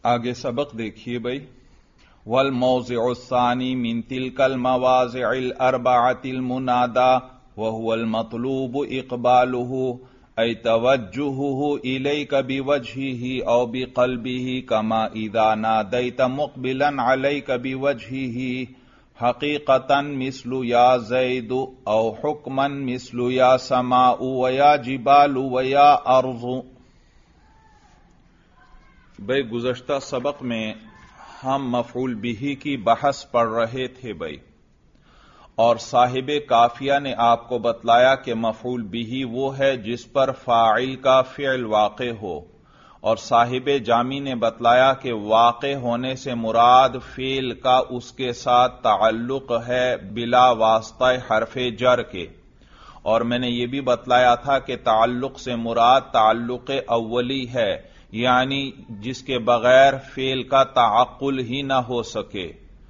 آگے سبق دیکھیے بھائی. والموضع الثانی من تلك المواضع الاربعة المنادى وهو المطلوب اقباله اي توجهه اليك بوجهه او بقلبه كما اذا ناديت مقبلا عليك بوجهه حقيقة مثل يا زيد او حكما مثل يا سماء ويا جبال ويا ارض. بھائی گزشتہ سبق میں ہم مفعول بہ کی بحث پڑھ رہے تھے بھائی، اور صاحب کافیہ نے آپ کو بتلایا کہ مفعول بہ وہ ہے جس پر فاعل کا فعل واقع ہو، اور صاحب جامی نے بتلایا کہ واقع ہونے سے مراد فعل کا اس کے ساتھ تعلق ہے بلا واسطہ حرف جر کے. اور میں نے یہ بھی بتلایا تھا کہ تعلق سے مراد تعلق اولی ہے، یعنی جس کے بغیر فعل کا تعقل ہی نہ ہو سکے.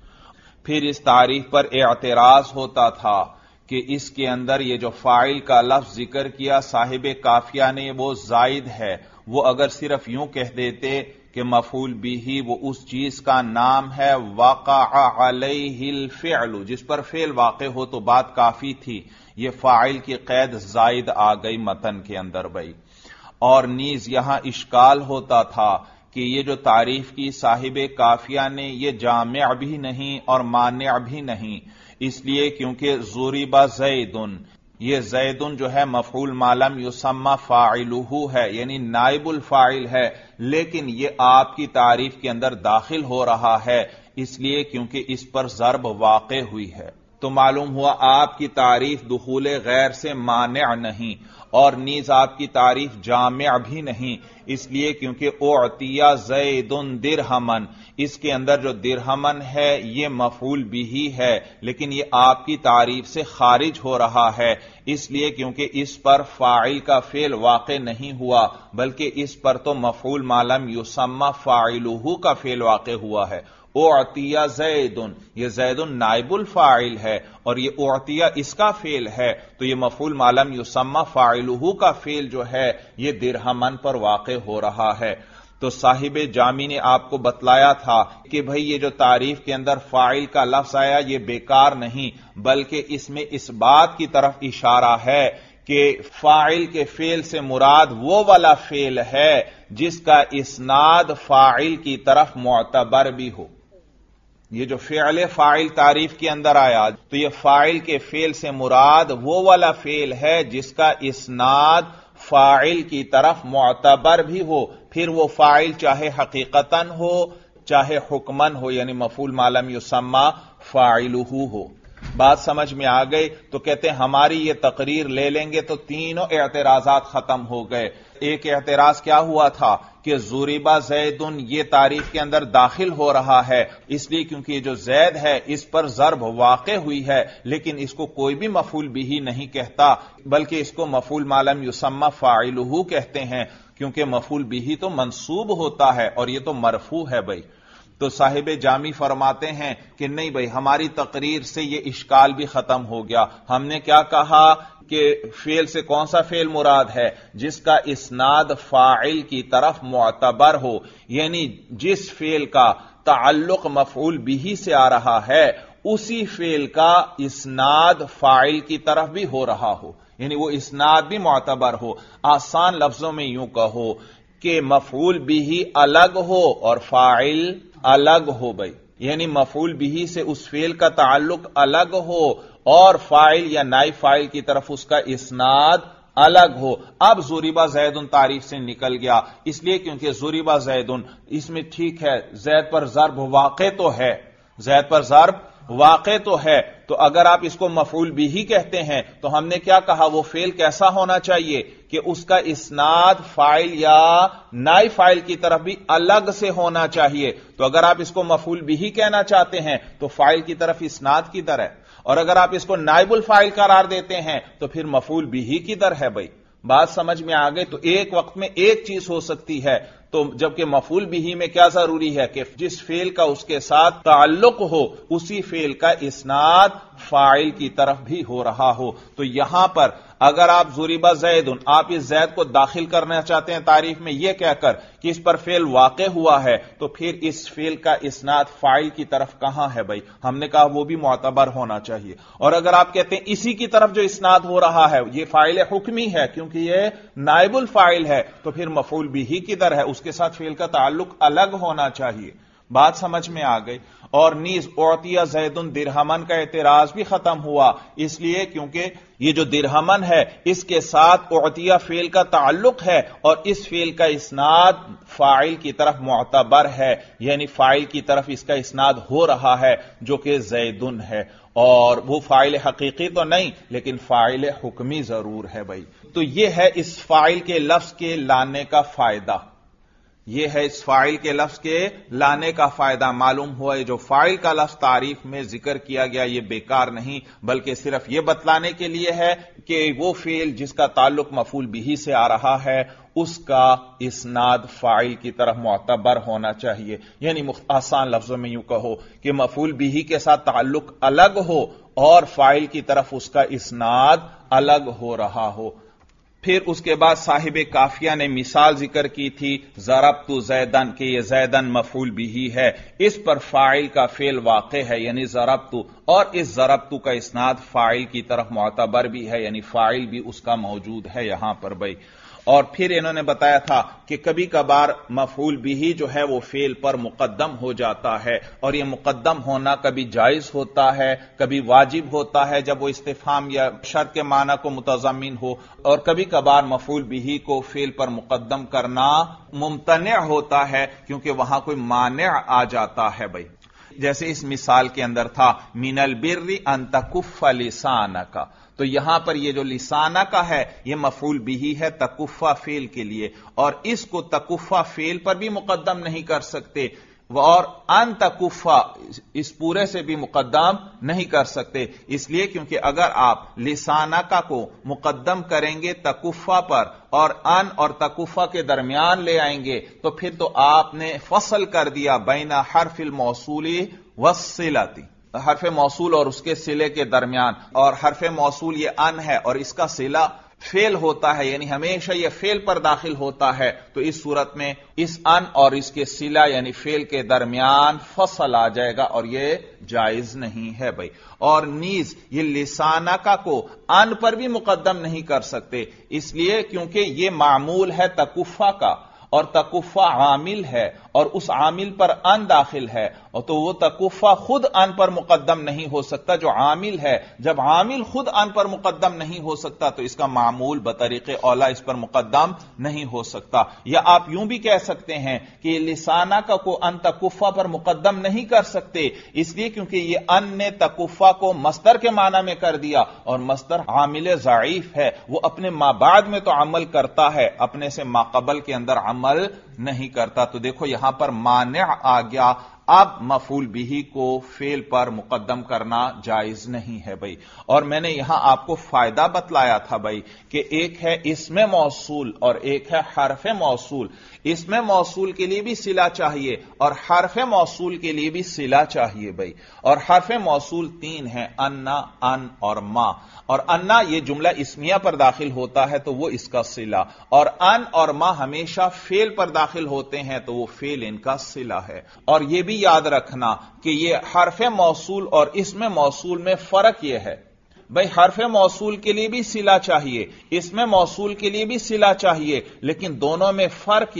پھر اس تعریف پر اعتراض ہوتا تھا کہ اس کے اندر یہ جو فاعل کا لفظ ذکر کیا صاحب کافیہ نے وہ زائد ہے. وہ اگر صرف یوں کہہ دیتے کہ مفعول بہ وہ اس چیز کا نام ہے وقع علیہ الفعل، جس پر فعل واقع ہو، تو بات کافی تھی. یہ فاعل کی قید زائد آ گئی متن کے اندر بھائی. اور نیز یہاں اشکال ہوتا تھا کہ یہ جو تعریف کی صاحب کافیہ نے یہ جامع بھی نہیں اور مانع بھی نہیں، اس لیے کیونکہ ضرب زیدن، یہ زیدن جو ہے مفعول ما لم یسمى فاعلہ ہے، یعنی نائب الفاعل ہے، لیکن یہ آپ کی تعریف کے اندر داخل ہو رہا ہے اس لیے کیونکہ اس پر ضرب واقع ہوئی ہے. تو معلوم ہوا آپ کی تعریف دخول غیر سے مانع نہیں، اور نیز آپ کی تعریف جامع بھی نہیں، اس لیے کیونکہ اعطی زید درہمن، اس کے اندر جو درہمن ہے یہ مفعول بہ ہے، لیکن یہ آپ کی تعریف سے خارج ہو رہا ہے، اس لیے کیونکہ اس پر فاعل کا فعل واقع نہیں ہوا، بلکہ اس پر تو مفعول ما لم یسمى فاعلہ کا فعل واقع ہوا ہے. اعطی زیدن، یہ زیدن نائب الفاعل ہے اور یہ اعطی اس کا فعل ہے، تو یہ مفعول ما لم یسمى فاعلہ کا فعل جو ہے یہ درہمن پر واقع ہو رہا ہے. تو صاحب جامی نے آپ کو بتلایا تھا کہ بھئی یہ جو تعریف کے اندر فاعل کا لفظ آیا یہ بیکار نہیں، بلکہ اس میں اس بات کی طرف اشارہ ہے کہ فاعل کے فعل سے مراد وہ والا فعل ہے جس کا اسناد فاعل کی طرف معتبر بھی ہو. یہ جو فعل فاعل تعریف کے اندر آیا تو یہ فاعل کے فعل سے مراد وہ والا فعل ہے جس کا اسناد فاعل کی طرف معتبر بھی ہو، پھر وہ فاعل چاہے حقیقتاً ہو چاہے حکماً ہو، یعنی مفعول ما لم یسمى فاعلہ ہو. بات سمجھ میں آ گئی؟ تو کہتے ہیں ہماری یہ تقریر لے لیں گے تو تینوں اعتراضات ختم ہو گئے. ایک اعتراض کیا ہوا تھا کہ ضرب زیدن یہ تعریف کے اندر داخل ہو رہا ہے اس لیے کیونکہ یہ جو زید ہے اس پر ضرب واقع ہوئی ہے، لیکن اس کو کوئی بھی مفعول بہ نہیں کہتا بلکہ اس کو مفعول ما لم یسمى فاعلہ کہتے ہیں، کیونکہ مفعول بہ تو منصوب ہوتا ہے اور یہ تو مرفوع ہے بھائی. تو صاحب جامی فرماتے ہیں کہ نہیں بھائی، ہماری تقریر سے یہ اشکال بھی ختم ہو گیا. ہم نے کیا کہا کہ فعل سے کون سا فعل مراد ہے؟ جس کا اسناد فاعل کی طرف معتبر ہو، یعنی جس فعل کا تعلق مفعول بہ سے آ رہا ہے اسی فعل کا اسناد فاعل کی طرف بھی ہو رہا ہو، یعنی وہ اسناد بھی معتبر ہو. آسان لفظوں میں یوں کہو کہ مفعول بہ الگ ہو اور فاعل الگ ہو بھائی، یعنی مفعول بہ سے اس فعل کا تعلق الگ ہو اور فاعل یا نائب فاعل کی طرف اس کا اسناد الگ ہو. اب ضرب زیدن تعریف سے نکل گیا اس لیے کیونکہ ضرب زیدن اس میں ٹھیک ہے زید پر ضرب واقع تو ہے، زید پر ضرب واقع تو ہے، تو اگر آپ اس کو مفعول بہ کہتے ہیں تو ہم نے کیا کہا وہ فعل کیسا ہونا چاہیے کہ اس کا اسناد فاعل یا نائب فاعل کی طرف بھی الگ سے ہونا چاہیے. تو اگر آپ اس کو مفعول بہ کہنا چاہتے ہیں تو فاعل کی طرف اسناد کدھر ہے، اور اگر آپ اس کو نائب الفاعل قرار دیتے ہیں تو پھر مفعول بہ کدھر ہے بھائی. بات سمجھ میں آ گئی؟ تو ایک وقت میں ایک چیز ہو سکتی ہے، تو جبکہ مفعول بہ میں کیا ضروری ہے کہ جس فعل کا اس کے ساتھ تعلق ہو اسی فعل کا اسناد فاعل کی طرف بھی ہو رہا ہو. تو یہاں پر اگر آپ ضرب زید، آپ اس زید کو داخل کرنا چاہتے ہیں تعریف میں یہ کہہ کر کہ اس پر فعل واقع ہوا ہے، تو پھر اس فعل کا اسناد فاعل کی طرف کہاں ہے بھائی؟ ہم نے کہا وہ بھی معتبر ہونا چاہیے۔ اور اگر آپ کہتے ہیں اسی کی طرف جو اسناد ہو رہا ہے یہ فاعل حکمی ہے کیونکہ یہ نائب الفاعل ہے، تو پھر مفعول بھی کدھر ہے؟ اس کے ساتھ فعل کا تعلق الگ ہونا چاہیے۔ بات سمجھ میں آ گئی؟ اور نیز اعطی زید درہمن کا اعتراض بھی ختم ہوا، اس لیے کیونکہ یہ جو درہمن ہے اس کے ساتھ اعطیہ فعل کا تعلق ہے اور اس فعل کا اسناد فاعل کی طرف معتبر ہے، یعنی فاعل کی طرف اس کا اسناد ہو رہا ہے جو کہ زیدن ہے، اور وہ فاعل حقیقی تو نہیں لیکن فاعل حکمی ضرور ہے بھائی۔ تو یہ ہے اس فاعل کے لفظ کے لانے کا فائدہ، یہ ہے اس فاعل کے لفظ کے لانے کا فائدہ۔ معلوم ہوا یہ جو فاعل کا لفظ تعریف میں ذکر کیا گیا یہ بیکار نہیں، بلکہ صرف یہ بتلانے کے لیے ہے کہ وہ فعل جس کا تعلق مفعول بھی سے آ رہا ہے اس کا اسناد فاعل کی طرف معتبر ہونا چاہیے، یعنی آسان لفظوں میں یوں کہو کہ مفعول بھی کے ساتھ تعلق الگ ہو اور فاعل کی طرف اس کا اسناد الگ ہو رہا ہو۔ پھر اس کے بعد صاحب کافیہ نے مثال ذکر کی تھی ضربت زیدن، کہ یہ زیدن مفعول بھی ہے، اس پر فاعل کا فعل واقع ہے یعنی ضربت، اور اس ضربت کا اسناد فاعل کی طرف معتبر بھی ہے یعنی فاعل بھی اس کا موجود ہے یہاں پر بھائی۔ اور پھر انہوں نے بتایا تھا کہ کبھی کبھار مفعول بھی جو ہے وہ فعل پر مقدم ہو جاتا ہے، اور یہ مقدم ہونا کبھی جائز ہوتا ہے کبھی واجب ہوتا ہے جب وہ استفہام یا شرط کے معنی کو متضمن ہو، اور کبھی کبھار مفعول بھی کو فعل پر مقدم کرنا ممتنع ہوتا ہے کیونکہ وہاں کوئی مانع آ جاتا ہے بھائی۔ جیسے اس مثال کے اندر تھا من البر ان تکف لسانک، تو یہاں پر یہ جو لسانہ کا ہے یہ مفعول بھی ہے تکفہ فعل کے لیے، اور اس کو تکفہ فعل پر بھی مقدم نہیں کر سکتے، اور ان تکفہ اس پورے سے بھی مقدم نہیں کر سکتے، اس لیے کیونکہ اگر آپ لسانہ کا کو مقدم کریں گے تکفہ پر اور ان اور تکفہ کے درمیان لے آئیں گے تو پھر تو آپ نے فصل کر دیا بین حرف الموصول والصلۃ، حرف موصول اور اس کے صلے کے درمیان، اور حرف موصول یہ ان ہے اور اس کا صلہ فعل ہوتا ہے یعنی ہمیشہ یہ فعل پر داخل ہوتا ہے، تو اس صورت میں اس ان اور اس کے صلہ یعنی فعل کے درمیان فصل آ جائے گا اور یہ جائز نہیں ہے بھائی۔ اور نیز یہ لسانہ کا کو ان پر بھی مقدم نہیں کر سکتے، اس لیے کیونکہ یہ معمول ہے تکفہ کا اور تکفہ عامل ہے اور اس عامل پر ان داخل ہے، اور تو وہ تکفہ خود ان پر مقدم نہیں ہو سکتا جو عامل ہے، جب عامل خود ان پر مقدم نہیں ہو سکتا تو اس کا معمول بطریق اولا اس پر مقدم نہیں ہو سکتا۔ یا آپ یوں بھی کہہ سکتے ہیں کہ لسانہ کا کو ان تکفہ پر مقدم نہیں کر سکتے، اس لیے کیونکہ یہ ان نے تکفہ کو مصدر کے معنی میں کر دیا، اور مصدر عامل ضعیف ہے، وہ اپنے ما بعد میں تو عمل کرتا ہے، اپنے سے ما قبل کے اندر عمل نہیں کرتا۔ تو دیکھو یہاں پر مانع آ گیا، اب مفعول بھی کو فعل پر مقدم کرنا جائز نہیں ہے بھائی۔ اور میں نے یہاں آپ کو فائدہ بتلایا تھا بھائی کہ ایک ہے اسم موصول اور ایک ہے حرف موصول، اسم موصول کے لیے بھی صلہ چاہیے اور حرف موصول کے لیے بھی صلہ چاہیے بھائی، اور حرف موصول تین ہیں انا، ان اور ما، اور انا یہ جملہ اسمیہ پر داخل ہوتا ہے تو وہ اس کا صلہ، اور ان اور ما ہمیشہ فعل پر داخل ہوتے ہیں تو وہ فعل ان کا صلہ ہے۔ اور یہ بھی یاد رکھنا کہ یہ حرف موصول اور اسم موصول میں فرق یہ ہے بھائی، حرف موصول کے لیے بھی صلہ چاہیے، اسم موصول کے لیے بھی صلہ چاہیے، لیکن دونوں میں فرق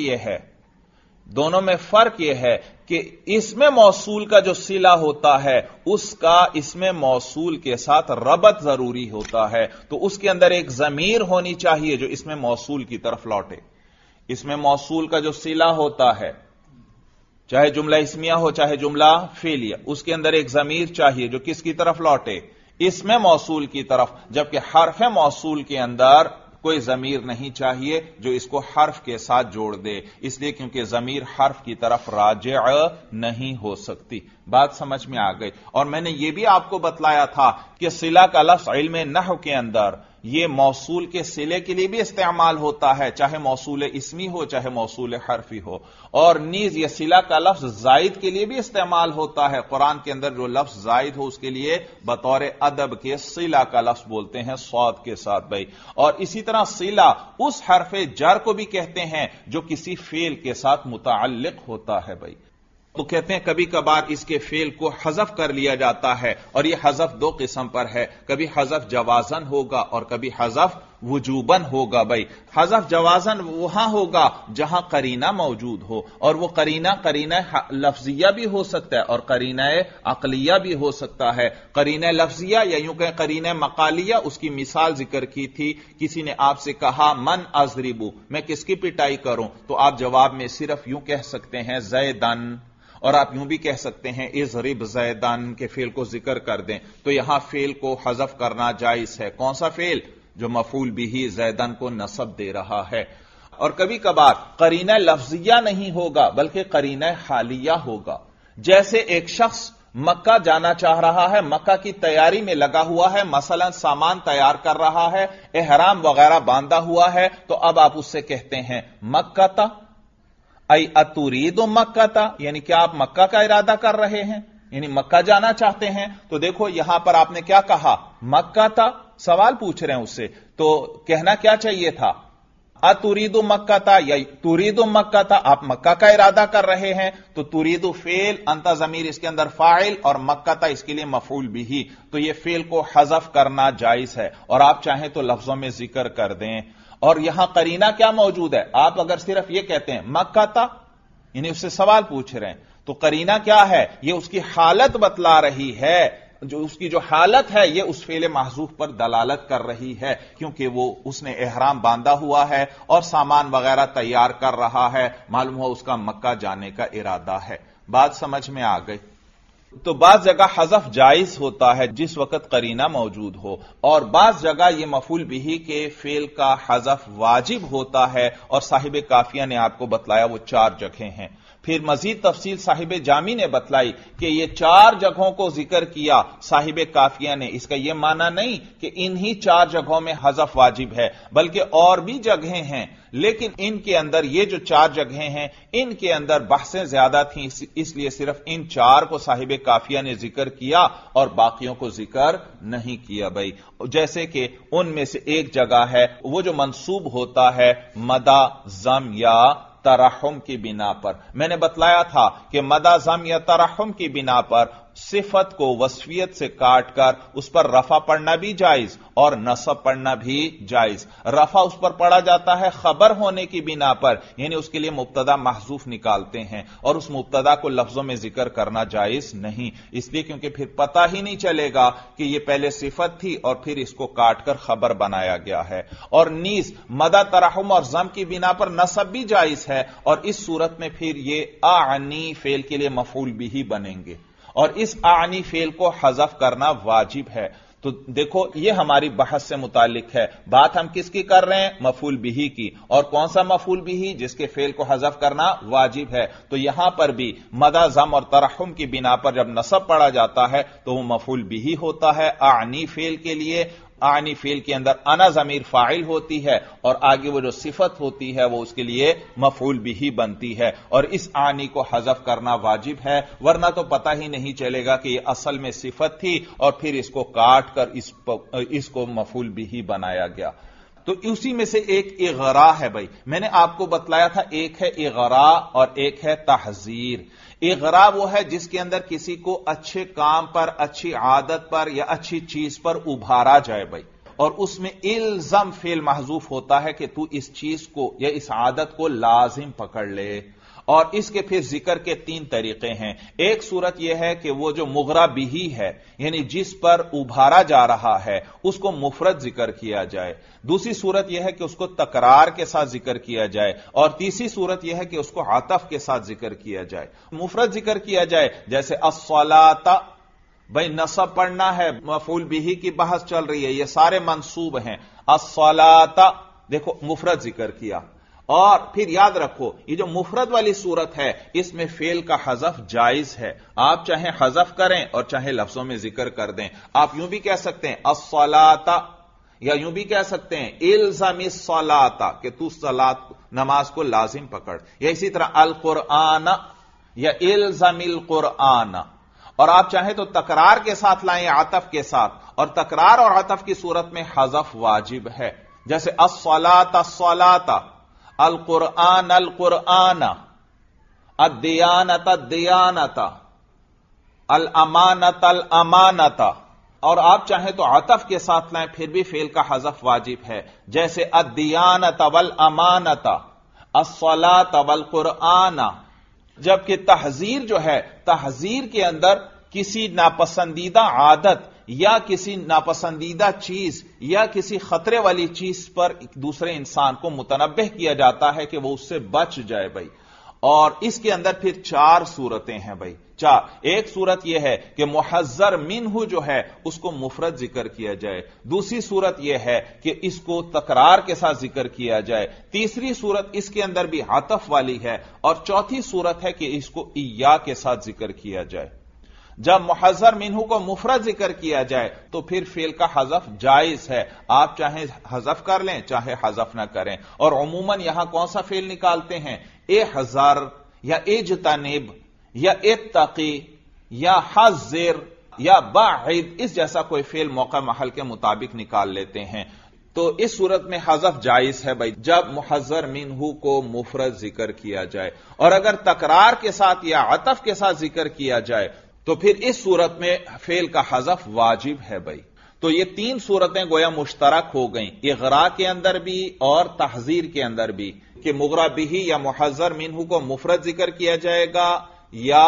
یہ ہے کہ اسم موصول کا جو صلہ ہوتا ہے اس کا اسم موصول کے ساتھ ربط ضروری ہوتا ہے، تو اس کے اندر ایک ضمیر ہونی چاہیے جو اسم موصول کی طرف لوٹے۔ اسم موصول کا جو صلہ ہوتا ہے چاہے جملہ اسمیہ ہو چاہے جملہ فعلیہ، اس کے اندر ایک ضمیر چاہیے جو کس کی طرف لوٹے؟ اسم موصول کی طرف، جبکہ حرف موصول کے اندر کوئی ضمیر نہیں چاہیے جو اس کو حرف کے ساتھ جوڑ دے، اس لیے کیونکہ ضمیر حرف کی طرف راجع نہیں ہو سکتی۔ بات سمجھ میں آ گئی۔ اور میں نے یہ بھی آپ کو بتلایا تھا کہ صلہ کا لفظ علم نحو کے اندر یہ موصول کے صلے کے لیے بھی استعمال ہوتا ہے، چاہے موصول اسمی ہو چاہے موصول حرفی ہو، اور نیز یہ صلہ کا لفظ زائد کے لیے بھی استعمال ہوتا ہے۔ قرآن کے اندر جو لفظ زائد ہو اس کے لیے بطور ادب کے صلہ کا لفظ بولتے ہیں صاد کے ساتھ بھائی۔ اور اسی طرح صلہ اس حرف جر کو بھی کہتے ہیں جو کسی فعل کے ساتھ متعلق ہوتا ہے بھائی۔ تو کہتے ہیں کبھی کبھار اس کے فعل کو حذف کر لیا جاتا ہے، اور یہ حذف دو قسم پر ہے، کبھی حذف جوازن ہوگا اور کبھی حذف وجوبن ہوگا بھائی۔ حذف جوازن وہاں ہوگا جہاں قرینہ موجود ہو، اور وہ قرینہ لفظیہ بھی ہو سکتا ہے اور قرینہ عقلیہ بھی ہو سکتا ہے۔ قرینہ لفظیہ یا یوں کہیں قرینہ مقالیہ، اس کی مثال ذکر کی تھی، کسی نے آپ سے کہا من اضربو، میں کس کی پٹائی کروں، تو آپ جواب میں صرف یوں کہہ سکتے ہیں زیدن، اور آپ یوں بھی کہہ سکتے ہیں اضرب زیدن کے فعل کو ذکر کر دیں، تو یہاں فعل کو حذف کرنا جائز ہے۔ کون سا فعل؟ جو مفعول بھی زیدن کو نصب دے رہا ہے۔ اور کبھی کبھار قرینہ لفظیہ نہیں ہوگا بلکہ قرینہ حالیہ ہوگا، جیسے ایک شخص مکہ جانا چاہ رہا ہے، مکہ کی تیاری میں لگا ہوا ہے، مثلا سامان تیار کر رہا ہے، احرام وغیرہ باندھا ہوا ہے، تو اب آپ اس سے کہتے ہیں مکہ تا ای اترید مکہ تا، یعنی کیا آپ مکہ کا ارادہ کر رہے ہیں، یعنی مکہ جانا چاہتے ہیں۔ تو دیکھو یہاں پر آپ نے کیا کہا، مکہ تا، سوال پوچھ رہے ہیں اس سے، تو کہنا کیا چاہیے تھا، اترید مکہ تا یا ترید مکہ تا، آپ مکہ کا ارادہ کر رہے ہیں، تو ترید فعل، انت ضمیر اس کے اندر فاعل، اور مکہ تا اس کے لیے مفعول بھی، تو یہ فعل کو حذف کرنا جائز ہے، اور آپ چاہیں تو لفظوں میں ذکر کر دیں۔ اور یہاں قرینہ کیا موجود ہے، آپ اگر صرف یہ کہتے ہیں مکہ تا، یعنی اس سے سوال پوچھ رہے ہیں، تو قرینہ کیا ہے، یہ اس کی حالت بتلا رہی ہے، جو اس کی جو حالت ہے یہ اس فعل محذوف پر دلالت کر رہی ہے، کیونکہ وہ اس نے احرام باندھا ہوا ہے اور سامان وغیرہ تیار کر رہا ہے، معلوم ہو اس کا مکہ جانے کا ارادہ ہے۔ بات سمجھ میں آ گئی؟ تو بعض جگہ حذف جائز ہوتا ہے جس وقت قرینہ موجود ہو، اور بعض جگہ یہ مفعول بھی کے فعل کا حذف واجب ہوتا ہے، اور صاحب کافیہ نے آپ کو بتلایا وہ 4 جگہیں ہیں۔ پھر مزید تفصیل صاحب جامی نے بتلائی کہ یہ 4 جگہوں کو ذکر کیا صاحب کافیہ نے، اس کا یہ معنی نہیں کہ انہی 4 جگہوں میں حذف واجب ہے، بلکہ اور بھی جگہیں ہیں، لیکن ان کے اندر یہ جو 4 جگہیں ہیں ان کے اندر بحثیں زیادہ تھیں، اس لیے صرف ان 4 کو صاحب کافیہ نے ذکر کیا اور باقیوں کو ذکر نہیں کیا بھائی۔ جیسے کہ ان میں سے ایک جگہ ہے وہ جو منصوب ہوتا ہے مدہ ضم یا ترحم کی بنا پر، میں نے بتلایا تھا کہ مدہ ضم یا ترحم کی بنا پر صفت کو وصفیت سے کاٹ کر اس پر رفع پڑھنا بھی جائز اور نصب پڑھنا بھی جائز۔ رفع اس پر پڑھا جاتا ہے خبر ہونے کی بنا پر، یعنی اس کے لیے مبتدا محذوف نکالتے ہیں، اور اس مبتدا کو لفظوں میں ذکر کرنا جائز نہیں، اس لیے کیونکہ پھر پتہ ہی نہیں چلے گا کہ یہ پہلے صفت تھی اور پھر اس کو کاٹ کر خبر بنایا گیا ہے۔ اور نیز مدہ ترحم اور ضم کی بنا پر نصب بھی جائز ہے، اور اس صورت میں پھر یہ اعنی فعل کے لیے مفعول بھی بنیں گے، اور اس اعنی فعل کو حذف کرنا واجب ہے۔ تو دیکھو یہ ہماری بحث سے متعلق ہے، بات ہم کس کی کر رہے ہیں، مفعول بھی کی، اور کون سا مفعول بھی، جس کے فعل کو حذف کرنا واجب ہے۔ تو یہاں پر بھی مدہ ضم اور ترحم کی بنا پر جب نصب پڑھا جاتا ہے تو وہ مفعول بھی ہوتا ہے اعنی فعل کے لیے۔ اعنی فعل کے اندر انا ضمیر فاعل ہوتی ہے، اور آگے وہ جو صفت ہوتی ہے وہ اس کے لیے مفعول بھی بنتی ہے، اور اس اعنی کو حذف کرنا واجب ہے، ورنہ تو پتہ ہی نہیں چلے گا کہ یہ اصل میں صفت تھی اور پھر اس کو کاٹ کر اس کو مفعول بھی بنایا گیا۔ تو اسی میں سے ایک اغراء ہے بھائی، میں نے آپ کو بتلایا تھا ایک ہے اغراء اور ایک ہے تحذیر۔ اغراء وہ ہے جس کے اندر کسی کو اچھے کام پر، اچھی عادت پر یا اچھی چیز پر ابھارا جائے بھائی، اور اس میں الزم فعل محذوف ہوتا ہے کہ تو اس چیز کو یا اس عادت کو لازم پکڑ لے، اور اس کے پھر ذکر کے 3 طریقے ہیں۔ ایک صورت یہ ہے کہ وہ جو مغرا بھی ہے، یعنی جس پر ابھارا جا رہا ہے، اس کو مفرد ذکر کیا جائے۔ دوسری صورت یہ ہے کہ اس کو تکرار کے ساتھ ذکر کیا جائے، اور تیسری صورت یہ ہے کہ اس کو عطف کے ساتھ ذکر کیا جائے۔ مفرد ذکر کیا جائے جیسے الصلاۃ، بھائی نصب پڑھنا ہے، مفعول بھی کی بحث چل رہی ہے، یہ سارے منصوب ہیں، الصلاۃ دیکھو مفرد ذکر کیا۔ اور پھر یاد رکھو یہ جو مفرد والی صورت ہے اس میں فعل کا حذف جائز ہے، آپ چاہیں حذف کریں اور چاہے لفظوں میں ذکر کر دیں۔ آپ یوں بھی کہہ سکتے ہیں الصلاۃ، یا یوں بھی کہہ سکتے ہیں الزم الصلاۃ کہ تو نماز کو لازم پکڑ، یا اسی طرح القرآن یا الزم القرآن، اور آپ چاہیں تو تکرار کے ساتھ لائیں عطف کے ساتھ، اور تکرار اور عطف کی صورت میں حذف واجب ہے، جیسے الصلاۃ الصلاۃ، القرآن القرآن، الدیانت الدیانت، الامانت الامانت، اور آپ چاہیں تو عطف کے ساتھ لائیں پھر بھی فعل کا حذف واجب ہے، جیسے الدیانت والامانت، الصلاۃ والقرآن۔ جبکہ تحذیر جو ہے، تحذیر کے اندر کسی ناپسندیدہ عادت یا کسی ناپسندیدہ چیز یا کسی خطرے والی چیز پر دوسرے انسان کو متنبہ کیا جاتا ہے کہ وہ اس سے بچ جائے بھائی، اور اس کے اندر پھر 4 صورتیں ہیں بھائی، 4۔ ایک صورت یہ ہے کہ محذر منہ جو ہے اس کو مفرد ذکر کیا جائے، دوسری صورت یہ ہے کہ اس کو تکرار کے ساتھ ذکر کیا جائے، تیسری صورت اس کے اندر بھی عطف والی ہے، اور چوتھی صورت ہے کہ اس کو ایا کے ساتھ ذکر کیا جائے۔ جب محذر منہ کو مفرد ذکر کیا جائے تو پھر فعل کا حذف جائز ہے، آپ چاہے حذف کر لیں چاہے حذف نہ کریں، اور عموماً یہاں کون سا فعل نکالتے ہیں؟ احذر یا اجتنب یا اتقی یا حذر یا باعد، اس جیسا کوئی فعل موقع محل کے مطابق نکال لیتے ہیں۔ تو اس صورت میں حذف جائز ہے بھائی جب محذر منہ کو مفرد ذکر کیا جائے، اور اگر تکرار کے ساتھ یا عطف کے ساتھ ذکر کیا جائے تو پھر اس صورت میں فعل کا حذف واجب ہے بھائی۔ تو یہ 3 صورتیں گویا مشترک ہو گئیں، اغراء کے اندر بھی اور تحذیر کے اندر بھی، کہ مغرا بہ یا محذر منہ کو مفرد ذکر کیا جائے گا یا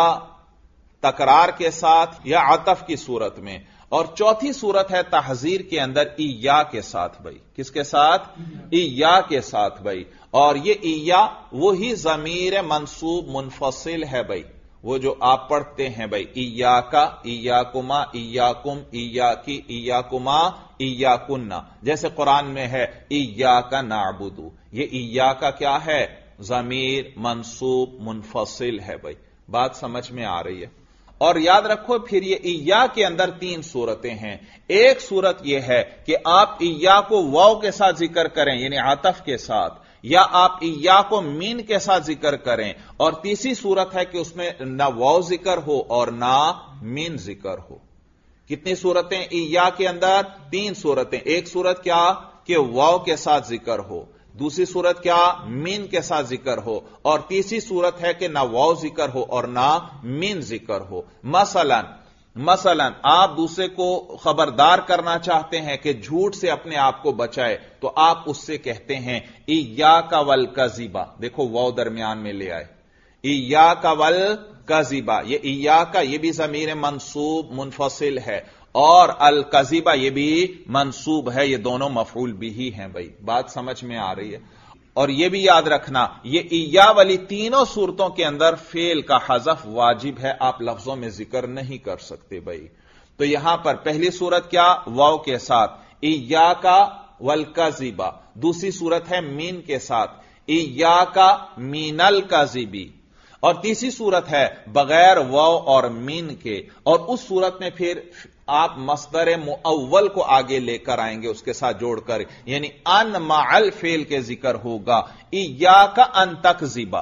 تکرار کے ساتھ یا عطف کی صورت میں، اور چوتھی صورت ہے تحذیر کے اندر ایا کے ساتھ بھائی۔ کس کے ساتھ؟ ایا کے ساتھ بھائی، اور یہ ایا وہی ضمیر منصوب منفصل ہے بھائی، وہ جو آپ پڑھتے ہیں بھائی، ایاکا ایاکما ایاکم ایاکی ایاکما ایاکن، جیسے قرآن میں ہے ایاکا نعبدو، یہ ایاکا کیا ہے؟ ضمیر منصوب منفصل ہے بھائی، بات سمجھ میں آ رہی ہے؟ اور یاد رکھو پھر یہ ایا کے اندر 3 صورتیں ہیں، ایک صورت یہ ہے کہ آپ ایا کو واو کے ساتھ ذکر کریں یعنی عطف کے ساتھ، یا آپ ایا کو مین کے ساتھ ذکر کریں، اور تیسری صورت ہے کہ اس میں نہ واو ذکر ہو اور نہ مین ذکر ہو۔ کتنی صورتیں ایا کے اندر؟ 3 صورتیں، ایک صورت کیا کہ واو کے ساتھ ذکر ہو، دوسری صورت کیا مین کے ساتھ ذکر ہو، اور تیسری صورت ہے کہ نہ واو ذکر ہو اور نہ مین ذکر ہو۔ مثلا آپ دوسرے کو خبردار کرنا چاہتے ہیں کہ جھوٹ سے اپنے آپ کو بچائے، تو آپ اس سے کہتے ہیں ایاک والکذب، دیکھو واو درمیان میں لے آئے، ایاک والکذب، یہ ایاک یہ بھی ضمیر منصوب منفصل ہے، اور الکذب یہ بھی منصوب ہے، یہ دونوں مفعول بھی ہیں بھائی، بات سمجھ میں آ رہی ہے؟ اور یہ بھی یاد رکھنا یہ ایا والی تینوں صورتوں کے اندر فعل کا حذف واجب ہے، آپ لفظوں میں ذکر نہیں کر سکتے بھائی۔ تو یہاں پر پہلی صورت کیا؟ واو کے ساتھ ایاک والکذب، دوسری صورت ہے مین کے ساتھ ایاک مین الکذب، اور تیسری صورت ہے بغیر واو اور مین کے، اور اس صورت میں پھر آپ مصدر مؤول کو آگے لے کر آئیں گے اس کے ساتھ جوڑ کر، یعنی ان مع الفعل کے ذکر ہوگا، ایاک ان تکذب،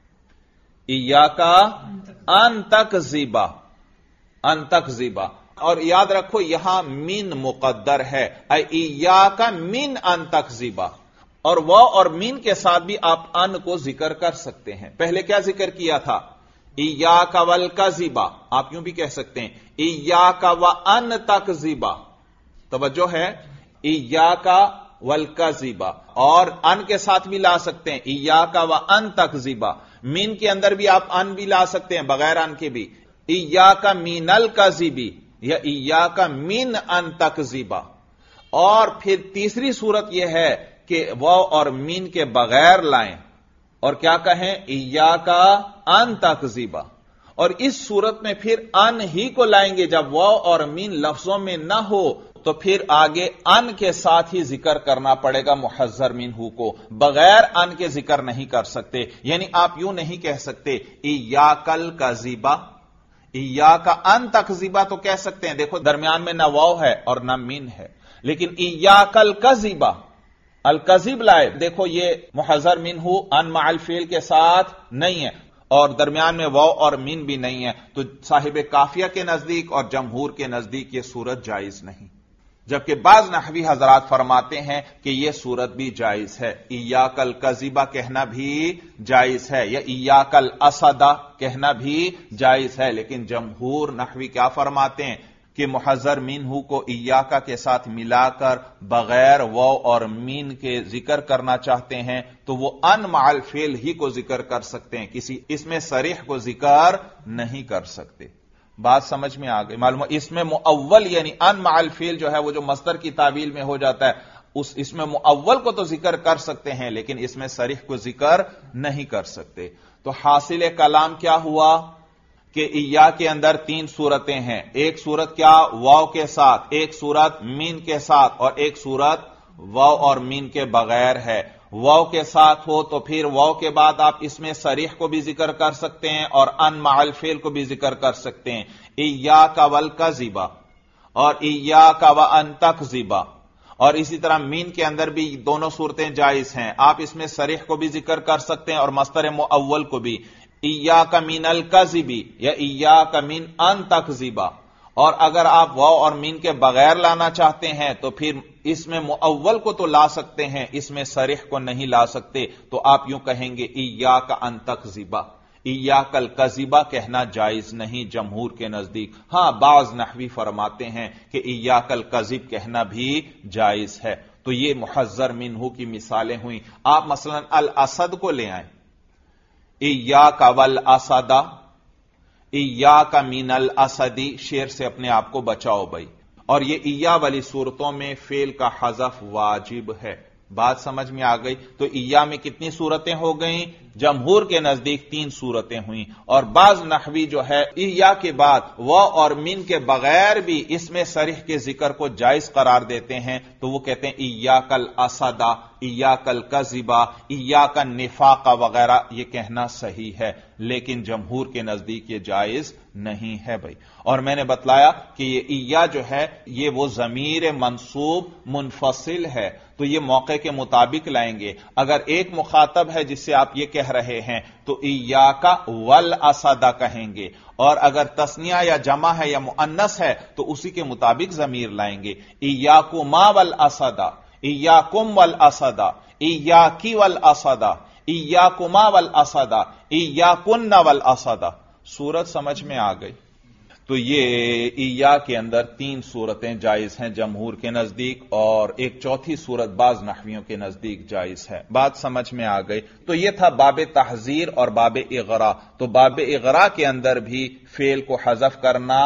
ایاک ان تکذب، ان تکذب، اور یاد رکھو یہاں من مقدر ہے، ایاک من ان تکذب، اور واو اور مین کے ساتھ بھی آپ ان کو ذکر کر سکتے ہیں۔ پہلے کیا ذکر کیا تھا؟ ایاک والکذب، آپ یوں بھی کہہ سکتے ہیں ایاک وان تکذب، توجہ ہے، ایاک والکذب، اور ان کے ساتھ بھی لا سکتے ہیں ایاک وان تکذب، مین کے اندر بھی آپ ان بھی لا سکتے ہیں بغیر ان کے بھی، ایاک مین الکذب یا ایاک من ان تکذب، اور پھر تیسری صورت یہ ہے کہ واو اور مین کے بغیر لائیں اور کیا کہیں ایاک ان تکذب، اور اس صورت میں پھر ان ہی کو لائیں گے جب واو اور مین لفظوں میں نہ ہو، تو پھر آگے ان کے ساتھ ہی ذکر کرنا پڑے گا محذر منہ کو، بغیر ان کے ذکر نہیں کر سکتے، یعنی آپ یوں نہیں کہہ سکتے ایاک الکذب، ایاک ان تکذب تو کہہ سکتے ہیں، دیکھو درمیان میں نہ واو ہے اور نہ مین ہے، لیکن ایاک الکذبہ، الکذب لائے، دیکھو یہ محذر منہ ان مع الفعل کے ساتھ نہیں ہے اور درمیان میں واو اور من بھی نہیں ہے، تو صاحب کافیہ کے نزدیک اور جمہور کے نزدیک یہ صورت جائز نہیں، جبکہ بعض نحوی حضرات فرماتے ہیں کہ یہ صورت بھی جائز ہے، ایاک الکذبہ کہنا بھی جائز ہے یا ایاک الاسدہ کہنا بھی جائز ہے، لیکن جمہور نحوی کیا فرماتے ہیں کہ محذر منہ کو ایاکا کے ساتھ ملا کر بغیر واو اور مین کے ذکر کرنا چاہتے ہیں تو وہ ان مع الفعل ہی کو ذکر کر سکتے ہیں، کسی اس میں صریح کو ذکر نہیں کر سکتے۔ بات سمجھ میں آ گئی؟ معلوم اس میں مؤول یعنی ان مع الفعل جو ہے وہ جو مصدر کی تعبیل میں ہو جاتا ہے، اس میں مؤول کو تو ذکر کر سکتے ہیں لیکن اس میں صریح کو ذکر نہیں کر سکتے۔ تو حاصل کلام کیا ہوا کہ ایا کے اندر تین صورتیں ہیں، ایک صورت کیا واو کے ساتھ، ایک صورت مین کے ساتھ اور ایک صورت واو اور مین کے بغیر ہے۔ واو کے ساتھ ہو تو پھر واو کے بعد آپ اس میں صریح کو بھی ذکر کر سکتے ہیں اور ان مع الفعل کو بھی ذکر کر سکتے ہیں، ایاک والکذب اور ایاک وان تکذب، اور اسی طرح مین کے اندر بھی دونوں صورتیں جائز ہیں، آپ اس میں صریح کو بھی ذکر کر سکتے ہیں اور مصدر مؤول کو بھی، ایاک من الکذب یا ایاک من ان تکذب، اور اگر آپ واو اور مین کے بغیر لانا چاہتے ہیں تو پھر اس میں مؤول کو تو لا سکتے ہیں، اس میں صریح کو نہیں لا سکتے، تو آپ یوں کہیں گے ایاک ان تکذب، ایاک الکذب کہنا جائز نہیں جمہور کے نزدیک۔ ہاں بعض نحوی فرماتے ہیں کہ ایاک الکذب کہنا بھی جائز ہے۔ تو یہ محذر منہ کی مثالیں ہوئیں۔ آپ مثلا الاسد کو لے آئیں، ایاک والاسد، ایاک من الاسدی، شیر سے اپنے آپ کو بچاؤ بھائی، اور یہ ایا والی صورتوں میں فعل کا حذف واجب ہے۔ بات سمجھ میں آ گئی؟ تو ایا میں کتنی صورتیں ہو گئیں؟ جمہور کے نزدیک تین صورتیں ہوئیں، اور بعض نحوی جو ہے ایا کے بعد واو اور من کے بغیر بھی اس میں صریح کے ذکر کو جائز قرار دیتے ہیں، تو وہ کہتے ہیں ایاک الاسد، ایاک الکذب، ایاک النفاق وغیرہ، یہ کہنا صحیح ہے، لیکن جمہور کے نزدیک یہ جائز نہیں ہے بھائی۔ اور میں نے بتلایا کہ یہ ایا جو ہے یہ وہ ضمیر منصوب منفصل ہے، تو یہ موقع کے مطابق لائیں گے۔ اگر ایک مخاطب ہے جس سے آپ یہ کہہ رہے ہیں تو ایاک والاسد کہیں گے، اور اگر تثنیہ یا جمع ہے یا مؤنث ہے تو اسی کے مطابق ضمیر لائیں گے، ایاکما والاسد، ایاکم والاسد، ایاکی والاسد، ایاکما والاسد، ایاکن والاسد۔ صورت سمجھ میں آ گئی؟ تو یہ ایا کے اندر تین صورتیں جائز ہیں جمہور کے نزدیک، اور ایک چوتھی صورت بعض نحویوں کے نزدیک جائز ہے۔ بات سمجھ میں آ گئی؟ تو یہ تھا باب تحذیر اور باب اغراء۔ تو باب اغراء کے اندر بھی فعل کو حذف کرنا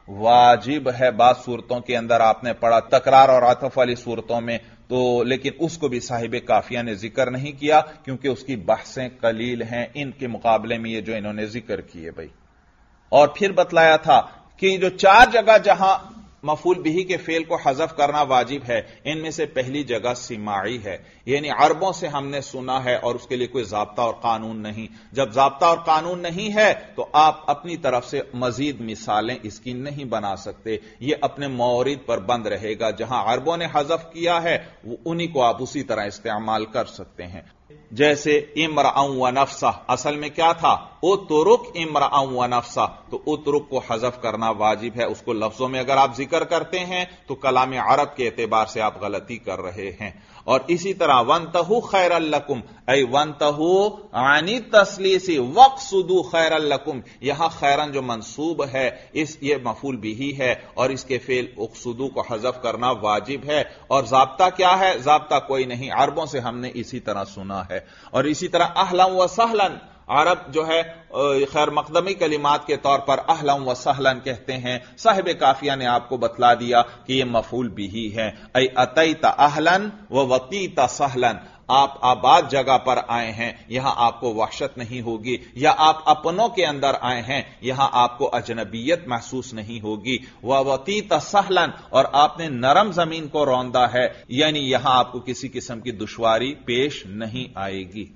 واجب ہے، بعض صورتوں کے اندر آپ نے پڑھا تکرار اور عطف والی صورتوں میں، تو لیکن اس کو بھی صاحب کافیہ نے ذکر نہیں کیا کیونکہ اس کی بحثیں قلیل ہیں ان کے مقابلے میں یہ جو انہوں نے ذکر کیے بھائی۔ اور پھر بتلایا تھا کہ جو چار جگہ جہاں مفعول بہ کے فعل کو حذف کرنا واجب ہے، ان میں سے پہلی جگہ سماعی ہے، یعنی عربوں سے ہم نے سنا ہے اور اس کے لیے کوئی ضابطہ اور قانون نہیں۔ جب ضابطہ اور قانون نہیں ہے تو آپ اپنی طرف سے مزید مثالیں اس کی نہیں بنا سکتے، یہ اپنے مورد پر بند رہے گا، جہاں عربوں نے حذف کیا ہے وہ انہی کو آپ اسی طرح استعمال کر سکتے ہیں۔ جیسے امرأ و نفسہ، اصل میں کیا تھا؟ اترک امرأ و نفسہ، تو اترک کو حذف کرنا واجب ہے، اس کو لفظوں میں اگر آپ ذکر کرتے ہیں تو کلام عرب کے اعتبار سے آپ غلطی کر رہے ہیں۔ اور اسی طرح وانتہوا خیرا لکم، ای وانتہوا عن التثلیث واقصدوا خیرا لکم، یہاں خیرا جو منصوب ہے یہ مفعول بہ ہے اور اس کے فعل اقصدوا کو حذف کرنا واجب ہے، اور ضابطہ کیا ہے؟ ضابطہ کوئی نہیں، عربوں سے ہم نے اسی طرح سنا ہے۔ اور اسی طرح اہلا و سہلا، عرب جو ہے خیر مقدمی کلمات کے طور پر اہلا و سہلا کہتے ہیں، صاحب کافیہ نے آپ کو بتلا دیا کہ یہ مفعول بہ ہے، ای اتیت اہلا و وطیت سہلا، آپ آباد جگہ پر آئے ہیں، یہاں آپ کو وحشت نہیں ہوگی، یا آپ اپنوں کے اندر آئے ہیں، یہاں آپ کو اجنبیت محسوس نہیں ہوگی، وَوَطِيتَ سَهْلًا، اور آپ نے نرم زمین کو روندا ہے، یعنی یہاں آپ کو کسی قسم کی دشواری پیش نہیں آئے گی۔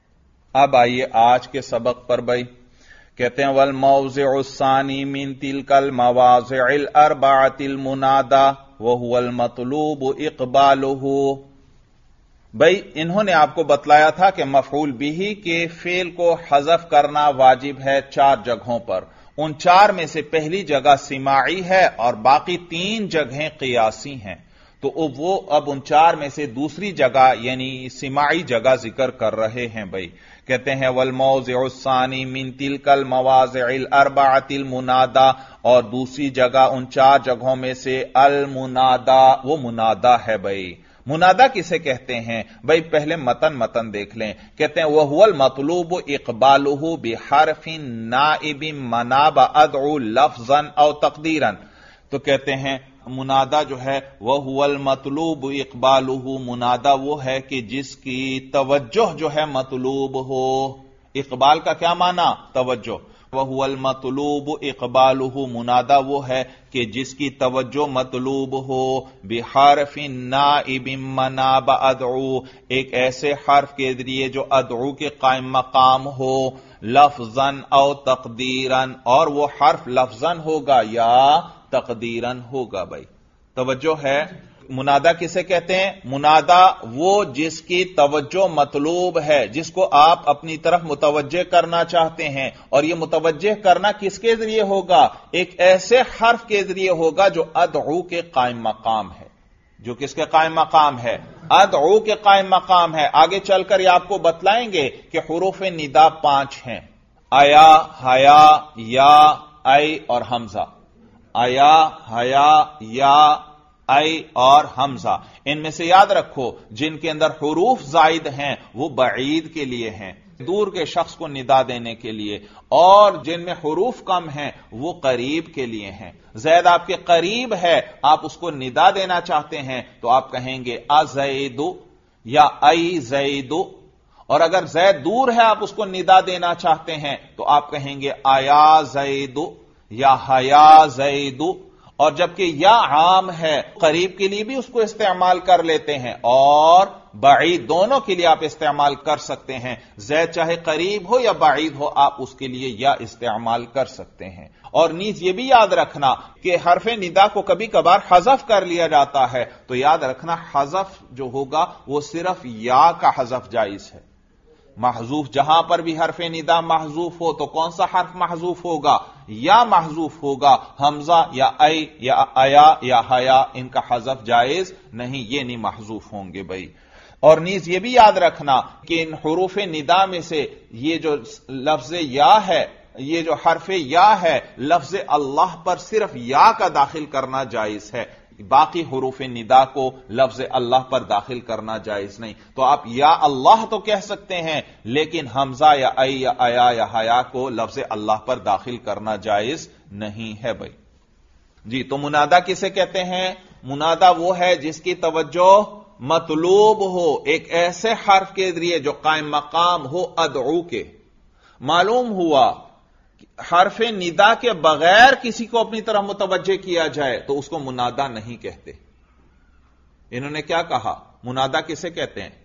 اب آئیے آج کے سبق پر بھائی، کہتے ہیں وَالْمَوْضِعُ الثَّانِي مِن تِلْكَ الْمَوَاضِعِ الْأَرْبَعَةِ الْمُنَادَى، वहुवल मतलूब इक़बालुहु। भाई इंहोंने आपको बतलाया था कि मफ़ऊल बिही के फेल को हज़फ करना वाजिब है 4 जगहों पर। उन 4 में से पहली जगह सिमाई है और बाकी 3 जगहें क़ियासी हैं। तो वो अब उन 4 में से दूसरी जगह यानी सिमाई जगह जिक्र कर रहे हैं। भाई कहते हैं वल मौज़िउ सानी मिन तिलकल मवाज़िल अर्बअतिल मुनादा, और दूसरी जगह उन 4 जगहों में से अल मुनादा, वो मुनादा है। भाई मुनादा किसे कहते हैं? भाई पहले मतन देख लें। कहते हैं वहुवल मतलूब इक़बालुहु बिहरफिन नाइबिन मनाब अदउ लफ्ज़न औ तक़दीरन। तो कहते हैं मुनादा जो है वहुवल मतलूब इक़बालुहु, मुनादा वो है कि जिसकी तवज्जो जो है मतलूब हो। इक़बाल का क्या माना? तवज्जो। वहुवल मतलूब इक़बालुहु, मुनादा वो है कि जिसकी तवज्जो मतलूब हो। बिहरफिन नाइबिन मनाब अदउ, एक ऐसे हर्फ के जरिए जो अदउ के कायम मकाम हो। लफ्ज़न औ तक़दीरन, और वो हर्फ लफ्ज़न होगा या तक़दीरन होगा। भाई तवज्जो है। मुनादा किसे कहते हैं? मुनादा वो जिसकी तवज्जो मतलूब है, जिसको आप अपनी तरफ मुतवज्जे करना चाहते हैं। और यह मुतवज्जे करना किसके जरिए होगा? एक ऐसे हर्फ के जरिए होगा जो अदउ के कायम मकाम है। जो किसके कायम मकाम है? अदउ के कायम मकाम है। आगे चलकर ये आपको बतलाएंगे कि हुरूफ निदा 5 हैं। आया, हया, या, आई और हमजा। आया, हया, या, आई और हमजा। इनमें से याद रखो जिनके अंदर हुरूफ जायद हैं वो बईद के लिए हैं, दूर के शख्स को निदा देने के लिए, और जिनमें हुरूफ कम हैं वो करीब के लिए हैं। जैद आपके करीब है, आप उसको निदा देना चाहते हैं तो आप कहेंगे अज़ैदु या आई ज़ैदु। और अगर जैद दूर है, आप उसको निदा देना चाहते हैं तो आप कहेंगे आया ज़ैदु या हया ज़ैदु। और जबकि या आम है, करीब के लिए भी उसको इस्तेमाल कर लेते हैं और बाईद दोनों के लिए आप इस्तेमाल कर सकते हैं। जैद चाहे करीब हो या बाईद हो, आप उसके लिए या इस्तेमाल कर सकते हैं। और नीज ये भी याद रखना कि हरफे निदा को कभी कभार हज़फ कर लिया जाता है, तो याद रखना हज़फ जो होगा वो सिर्फ या का हज़फ जायज है। महजूफ जहां पर भी हरफे निदा महजूफ हो तो कौन सा हर्फ महजूफ होगा? या महजूफ होगा। हमजा या आई या आया या हया, इनका हज़फ जायज नहीं, ये नहीं महजूफ होंगे। भाई और नीज ये भी याद रखना कि इन हुरूफ निदा में से ये जो लफ्ज या है, ये जो हरफे या है, लफ्ज अल्लाह पर सिर्फ या का दाखिल करना जायज है। बाकी हुरूफ निदा को लफ्ज अल्लाह पर दाखिल करना जायज नहीं। तो आप या अल्लाह तो कह सकते हैं, लेकिन हमजा या आई या आया या हया को लफ्ज अल्लाह पर दाखिल करना जायज नहीं है। भाई जी, तो मुनादा किसे कहते हैं? मुनादा वो है जिसकी तवज्जो मतलूब हो, एक ऐसे हर्फ के जरिए जो कायम मकाम हो अदउ के। मालूम हुआ हरफे निदा के बगैर किसी को अपनी तरफ मुतवज्जे किया जाए तो उसको मुनादा नहीं कहते। इन्होंने क्या कहा? मुनादा किसे कहते हैं?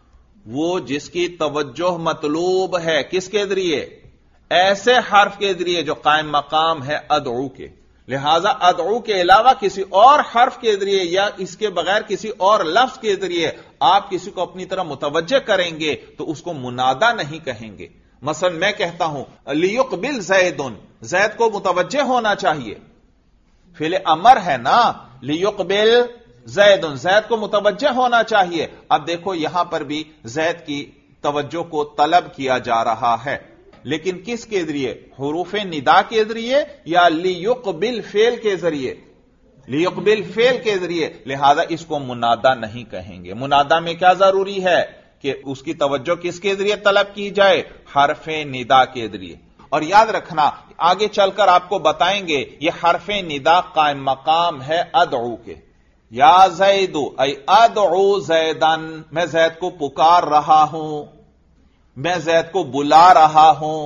वो जिसकी तवज्जो मतलूब है, किसके जरिए? ऐसे हर्फ के जरिए जो कायम मकाम है अदउ के। लिहाजा अदउ के अलावा किसी और हर्फ के जरिए या इसके बगैर किसी और लफ्ज के जरिए आप किसी को अपनी तरफ मुतवज्जे करेंगे तो उसको मुनादा नहीं कहेंगे। मसलन मैं कहता हूं लियुक़बिल ज़ैदुन, ज़ैद को मुतवज्जे होना चाहिए, फिल अमर है ना, लियुक़बिल ज़ैदुन, ज़ैद को मुतवज्जे होना चाहिए। अब देखो यहां पर भी ज़ैद की तवज्जो को तलब किया जा रहा है, लेकिन किसके जरिए? हुरूफ निदा के जरिए या लियुक़बिल फेल के जरिए? लियुक़बिल फेल के जरिए। लिहाजा इसको मुनादा नहीं कहेंगे। मुनादा में क्या जरूरी है कि उसकी तवज्जो किसके जरिए तलब की जाए? हरफे निदा के जरिए। और याद रखना आगे चलकर आपको बताएंगे ये हरफे निदा कायम मकाम है अदउ के। या ज़ैदु ऐ अदउ ज़ैदन, मैं ज़ैद को पुकार रहा हूं, मैं ज़ैद को बुला रहा हूं।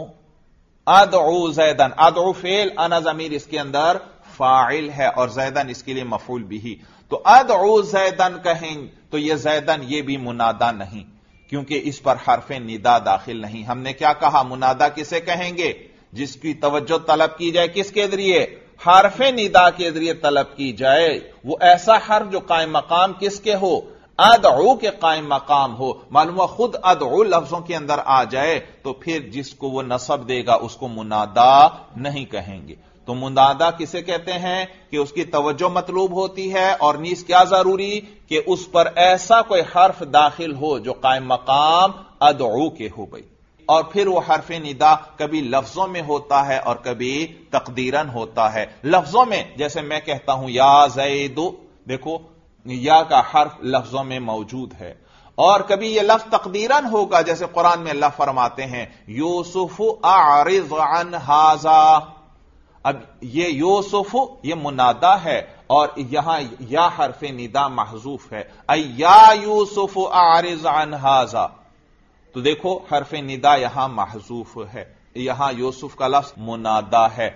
अदउ ज़ैदन, अदउ फेल, अना ज़मीर इसके अंदर फाइल है और ज़ैदन इसके लिए मफूल बिही। तो अदउ ज़ैदन कहेंगे तो यह ज़ैदन ये भी मुनादा नहीं, क्योंकि इस पर हरफे निदा दाखिल नहीं। हमने क्या कहा? मुनादा किसे कहेंगे? जिसकी तवज्जो तलब की जाए किसके जरिए? حرف ندا کے ذریعے طلب کی جائے وہ ایسا حرف جو قائم مقام کس کے ہو؟ ادعو کے قائم مقام ہو. معلوم ہوا خود ادعو لفظوں کے اندر آ جائے تو پھر جس کو وہ نصب دے گا اس کو منادا نہیں کہیں گے. تو منادا کسے کہتے ہیں کہ اس کی توجہ مطلوب ہوتی ہے اور نیز کیا ضروری کہ اس پر ایسا کوئی حرف داخل ہو جو قائم مقام ادعو کے ہو گئی. اور پھر وہ حرف ندا کبھی لفظوں میں ہوتا ہے اور کبھی تقدیرن ہوتا ہے. لفظوں میں جیسے میں کہتا ہوں یا زید، دیکھو یا کا حرف لفظوں میں موجود ہے. اور کبھی یہ لفظ تقدیرن ہوگا جیسے قرآن میں اللہ فرماتے ہیں یوسف اعرض عن ھذا. اب یہ یوسف یہ منادا ہے اور یہاں یا حرف ندا محذوف ہے. ای یا یوسف اعرض عن ھذا، تو دیکھو حرف ندا یہاں محذوف ہے، یہاں یوسف کا لفظ منادا ہے.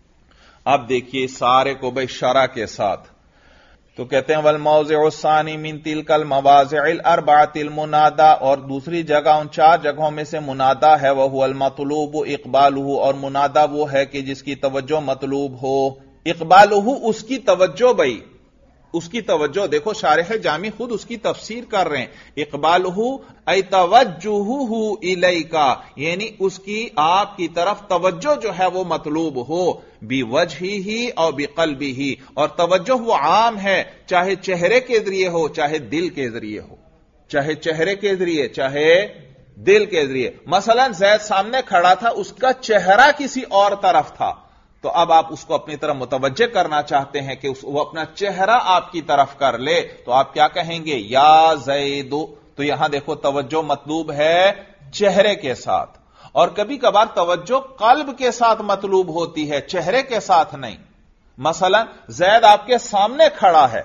اب دیکھیے سارے کو بھائی شرح کے ساتھ. تو کہتے ہیں والموضع الثانی من تلک المواضع الاربعۃ المنادا، اور دوسری جگہ ان 4 جگہوں میں سے منادا ہے وہو المطلوب اقبالہ، اور منادا وہ ہے کہ جس کی توجہ مطلوب ہو. اقبالہ اس کی توجہ، بھائی اس کی توجہ دیکھو شارح جامی خود اس کی تفسیر کر رہے ہیں. اقبالہ ای توجہہ الیکا، یعنی اس کی آپ کی طرف توجہ جو ہے وہ مطلوب ہو. بوجہہ اور بقلبہ، اور توجہ وہ عام ہے چاہے چہرے کے ذریعے ہو چاہے دل کے ذریعے ہو، چاہے چہرے کے ذریعے چاہے دل کے ذریعے. مثلا زید سامنے کھڑا تھا، اس کا چہرہ کسی اور طرف تھا، تو اب آپ اس کو اپنی طرف متوجہ کرنا چاہتے ہیں کہ وہ اپنا چہرہ آپ کی طرف کر لے، تو آپ کیا کہیں گے یا زید. تو یہاں دیکھو توجہ مطلوب ہے چہرے کے ساتھ. اور کبھی کبھار توجہ قلب کے ساتھ مطلوب ہوتی ہے، چہرے کے ساتھ نہیں. مثلا زید آپ کے سامنے کھڑا ہے،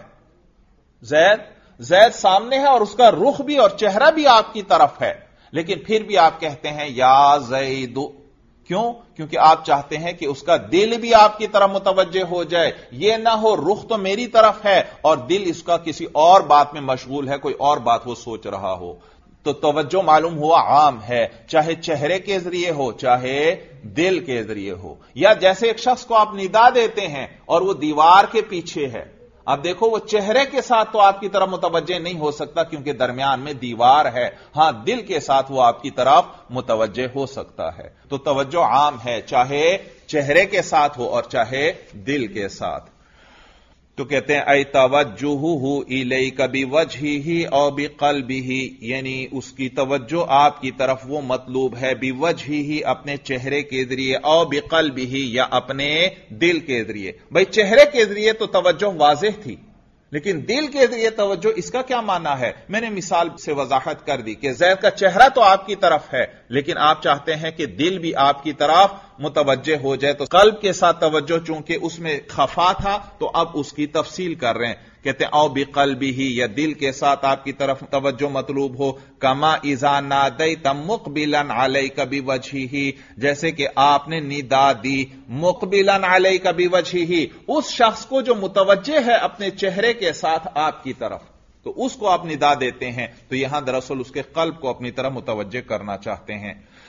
زید سامنے ہے اور اس کا رخ بھی اور چہرہ بھی آپ کی طرف ہے، لیکن پھر بھی آپ کہتے ہیں یا زید. کیوں؟ کیونکہ آپ چاہتے ہیں کہ اس کا دل بھی آپ کی طرف متوجہ ہو جائے. یہ نہ ہو رخ تو میری طرف ہے اور دل اس کا کسی اور بات میں مشغول ہے، کوئی اور بات وہ سوچ رہا ہو. تو توجہ معلوم ہوا عام ہے، چاہے چہرے کے ذریعے ہو چاہے دل کے ذریعے ہو. یا جیسے ایک شخص کو آپ ندا دیتے ہیں اور وہ دیوار کے پیچھے ہے، اب دیکھو وہ چہرے کے ساتھ تو آپ کی طرف متوجہ نہیں ہو سکتا کیونکہ درمیان میں دیوار ہے. ہاں دل کے ساتھ وہ آپ کی طرف متوجہ ہو سکتا ہے. تو توجہ عام ہے چاہے چہرے کے ساتھ ہو اور چاہے دل کے ساتھ. تو کہتے ہیں ای توجہہ الیک بوجہہ او بقلبہ، یعنی اس کی توجہ آپ کی طرف وہ مطلوب ہے بوجہہ اپنے چہرے کے ذریعے او بقلبہ یا اپنے دل کے ذریعے. بھائی چہرے کے ذریعے تو توجہ واضح تھی، لیکن دل کے ذریعے توجہ اس کا کیا معنی ہے؟ میں نے مثال سے وضاحت کر دی کہ زید کا چہرہ تو آپ کی طرف ہے لیکن آپ چاہتے ہیں کہ دل بھی آپ کی طرف متوجہ ہو جائے. تو قلب کے ساتھ توجہ چونکہ اس میں خفا تھا تو اب اس کی تفصیل کر رہے ہیں. کہتے ہیں او بقلبہ یا دل کے ساتھ آپ کی طرف توجہ مطلوب ہو. کما اذا نادیت مقبلا علیک بوجہہ، جیسے کہ آپ نے ندا دی مقبلا علیک بوجہہ، اس شخص کو جو متوجہ ہے اپنے چہرے کے ساتھ آپ کی طرف، تو اس کو آپ ندا دیتے ہیں. تو یہاں دراصل اس کے قلب کو اپنی طرف متوجہ کرنا چاہتے ہیں.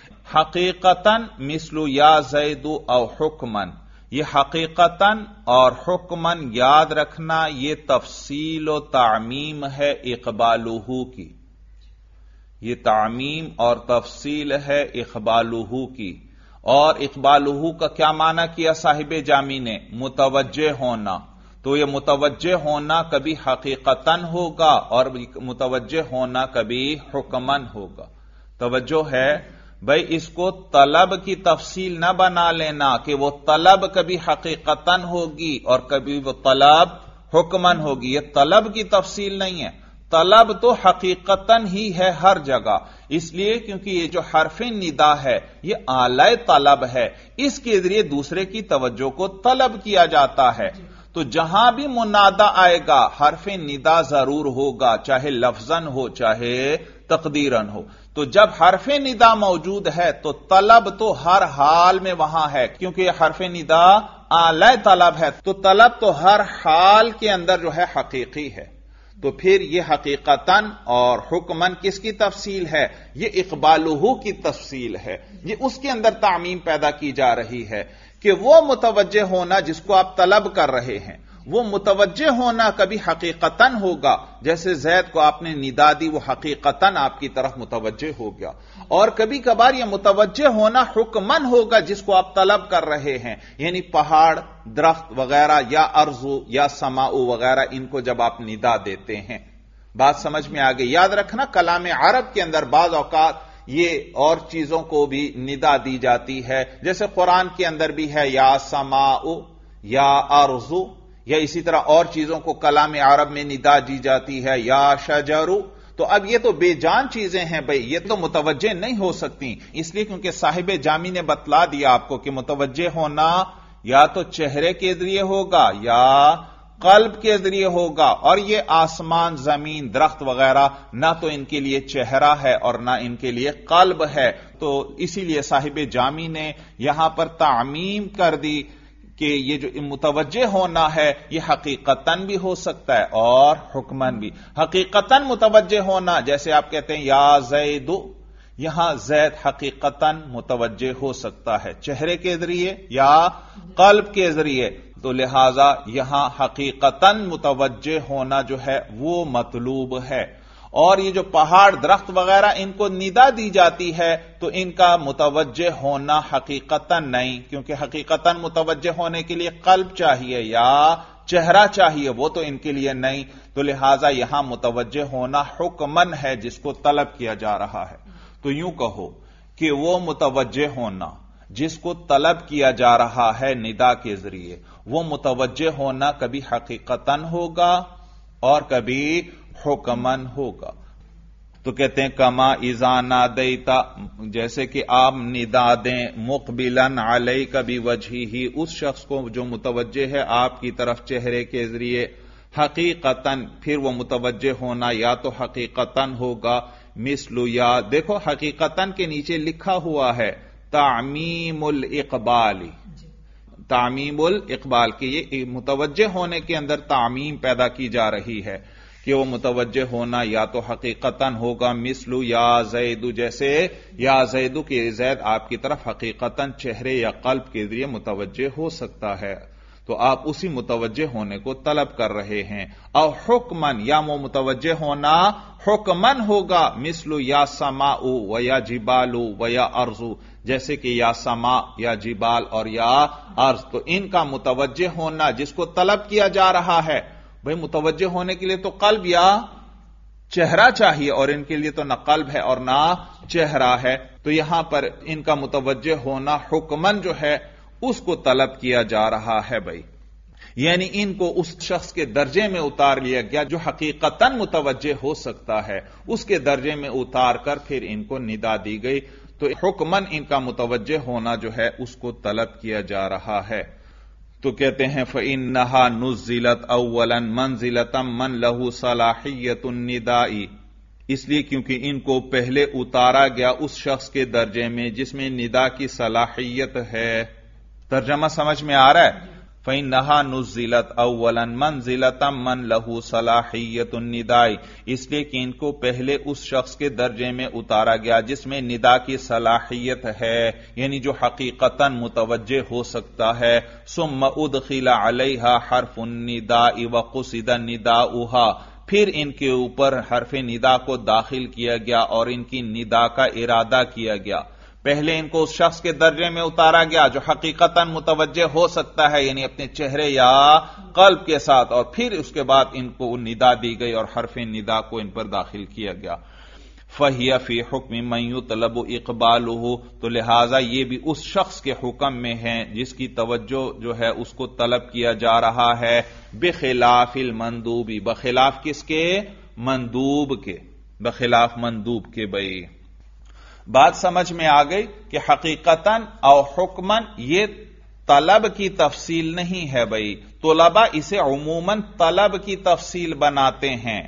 حقیقتاً مثل یا زید او حکمن، یہ حقیقتاً اور حکمن یاد رکھنا یہ تفصیل و تعمیم ہے اقبالہ کی. یہ تعمیم اور تفصیل ہے اقبالہ کی. اور اقبالہ کا کیا معنی کیا صاحب جامی نے؟ متوجہ ہونا. تو یہ متوجہ ہونا کبھی حقیقتاً ہوگا اور متوجہ ہونا کبھی حکمن ہوگا. توجہ ہے بھائی، اس کو طلب کی تفصیل نہ بنا لینا کہ وہ طلب کبھی حقیقتاً ہوگی اور کبھی وہ طلب حکمن ہوگی. یہ طلب کی تفصیل نہیں ہے، طلب تو حقیقتاً ہی ہے ہر جگہ. اس لیے کیونکہ یہ جو حرف ندا ہے یہ اعلی طلب ہے، اس کے ذریعے دوسرے کی توجہ کو طلب کیا جاتا ہے. تو جہاں بھی منادا آئے گا حرف ندا ضرور ہوگا، چاہے لفظاً ہو چاہے تقدیراً ہو. تو جب حرف ندا موجود ہے تو طلب تو ہر حال میں وہاں ہے، کیونکہ یہ حرف ندا اعلی طلب ہے، تو طلب تو ہر حال کے اندر جو ہے حقیقی ہے. تو پھر یہ حقیقتاً اور حکماً کس کی تفصیل ہے؟ یہ اقبالہ کی تفصیل ہے. یہ اس کے اندر تعمیم پیدا کی جا رہی ہے کہ وہ متوجہ ہونا جس کو آپ طلب کر رہے ہیں، وہ متوجہ ہونا کبھی حقیقتاً ہوگا، جیسے زید کو آپ نے ندا دی، وہ حقیقتاً آپ کی طرف متوجہ ہو گیا، اور کبھی کبھار یہ متوجہ ہونا حکماً ہوگا جس کو آپ طلب کر رہے ہیں، یعنی پہاڑ، درخت وغیرہ یا ارض یا سماء وغیرہ، ان کو جب آپ ندا دیتے ہیں. بات سمجھ میں آگئی؟ یاد رکھنا کلام عرب کے اندر بعض اوقات یہ اور چیزوں کو بھی ندا دی جاتی ہے، جیسے قرآن کے اندر بھی ہے یا سماء یا ارض، یا اسی طرح اور چیزوں کو کلام عرب میں ندا دی جاتی ہے یا شجر. تو اب یہ تو بے جان چیزیں ہیں بھائی، یہ تو متوجہ نہیں ہو سکتی، اس لیے کیونکہ صاحب جامی نے بتلا دیا آپ کو کہ متوجہ ہونا یا تو چہرے کے ذریعے ہوگا یا قلب کے ذریعے ہوگا، اور یہ آسمان، زمین، درخت وغیرہ نہ تو ان کے لیے چہرہ ہے اور نہ ان کے لیے قلب ہے. تو اسی لیے صاحب جامی نے یہاں پر تعمیم کر دی کہ یہ جو متوجہ ہونا ہے یہ حقیقتاً بھی ہو سکتا ہے اور حکماً بھی. حقیقتاً متوجہ ہونا جیسے آپ کہتے ہیں یا زید، یہاں زید حقیقتاً متوجہ ہو سکتا ہے چہرے کے ذریعے یا قلب کے ذریعے، تو لہذا یہاں حقیقتاً متوجہ ہونا جو ہے وہ مطلوب ہے. اور یہ جو پہاڑ، درخت وغیرہ ان کو ندا دی جاتی ہے تو ان کا متوجہ ہونا حقیقتاً نہیں، کیونکہ حقیقتاً متوجہ ہونے کے لیے قلب چاہیے یا چہرہ چاہیے، وہ تو ان کے لیے نہیں. تو لہذا یہاں متوجہ ہونا حکماً ہے جس کو طلب کیا جا رہا ہے. تو یوں کہو کہ وہ متوجہ ہونا جس کو طلب کیا جا رہا ہے ندا کے ذریعے، وہ متوجہ ہونا کبھی حقیقتاً ہوگا اور کبھی حکماً ہوگا. تو کہتے ہیں کما اذا نادیتا، جیسے کہ آپ ندا دیں مقبلاً علیک بوجہہ، اس شخص کو جو متوجہ ہے آپ کی طرف چہرے کے ذریعے، حقیقتاً پھر وہ متوجہ ہونا یا تو حقیقتاً ہوگا، مثل یا دیکھو حقیقتاً کے نیچے لکھا ہوا ہے تعمیم الاقبال، تعمیم الاقبال کہ یہ متوجہ ہونے کے اندر تعمیم پیدا کی جا رہی ہے کہ وہ متوجہ ہونا یا تو حقیقتاً ہوگا، مثل یا زید، جیسے یا زید کہ زید آپ کی طرف حقیقتاً چہرے یا قلب کے ذریعے متوجہ ہو سکتا ہے، تو آپ اسی متوجہ ہونے کو طلب کر رہے ہیں. اور حکماً یا وہ متوجہ ہونا حکماً ہوگا، مثل یا سماء و یا جبال و یا ارض، جیسے کہ یا سما یا جبال اور یا ارض. تو ان کا متوجہ ہونا جس کو طلب کیا جا رہا ہے، بھئی متوجہ ہونے کے لیے تو قلب یا چہرہ چاہیے، اور ان کے لیے تو نہ قلب ہے اور نہ چہرہ ہے. تو یہاں پر ان کا متوجہ ہونا حکماً جو ہے اس کو طلب کیا جا رہا ہے بھائی، یعنی ان کو اس شخص کے درجے میں اتار لیا گیا جو حقیقتاً متوجہ ہو سکتا ہے، اس کے درجے میں اتار کر پھر ان کو ندا دی گئی. تو حکماً ان کا متوجہ ہونا جو ہے اس کو طلب کیا جا رہا ہے. تو کہتے ہیں فَإِنَّهَا نُزِّلَتْ أَوَّلًا مَنزِلَةً مَنْ لَهُ صَلَاحِيَّةُ النِّدَاءِ، اس لیے کیونکہ ان کو پہلے اتارا گیا اس شخص کے درجے میں جس میں ندا کی صلاحیت ہے. ترجمہ سمجھ میں آ رہا ہے؟ فَإِنَّهَا نُزِّلَتْ أَوَّلًا مَنزِلَةً مَنْ لَهُ صَلَاحِيَّةُ النِّدَاءِ، اس لیے کہ ان کو پہلے اس شخص کے درجے میں اتارا گیا جس میں ندا کی صلاحیت ہے، یعنی جو حقیقتاً متوجہ ہو سکتا ہے. ثُمَّ أُدْخِلَ عَلَيْهَا حَرْفُ النِّدَاءِ وَقُصِدَ نِدَاؤُهَا، پھر ان کے اوپر حرف ندا کو داخل کیا گیا اور ان کی ندا کا ارادہ کیا گیا. پہلے ان کو اس شخص کے درجے میں اتارا گیا جو حقیقتاً متوجہ ہو سکتا ہے، یعنی اپنے چہرے یا قلب کے ساتھ، اور پھر اس کے بعد ان کو ندا دی گئی اور حرف ندا کو ان پر داخل کیا گیا. فَهِيَ فِي حُكْمِ مَن يُطْلَبُ إِقْبَالُهُ، تو لہذا یہ بھی اس شخص کے حکم میں ہے جس کی توجہ جو ہے اس کو طلب کیا جا رہا ہے، بخلاف المندوب، بخلاف کس کے؟ مندوب کے، بخلاف مندوب کے. بھائی بات سمجھ میں آ گئی کہ حقیقتاً اور حکماً یہ طلب کی تفصیل نہیں ہے بھائی. طلباء اسے عموماً طلب کی تفصیل بناتے ہیں.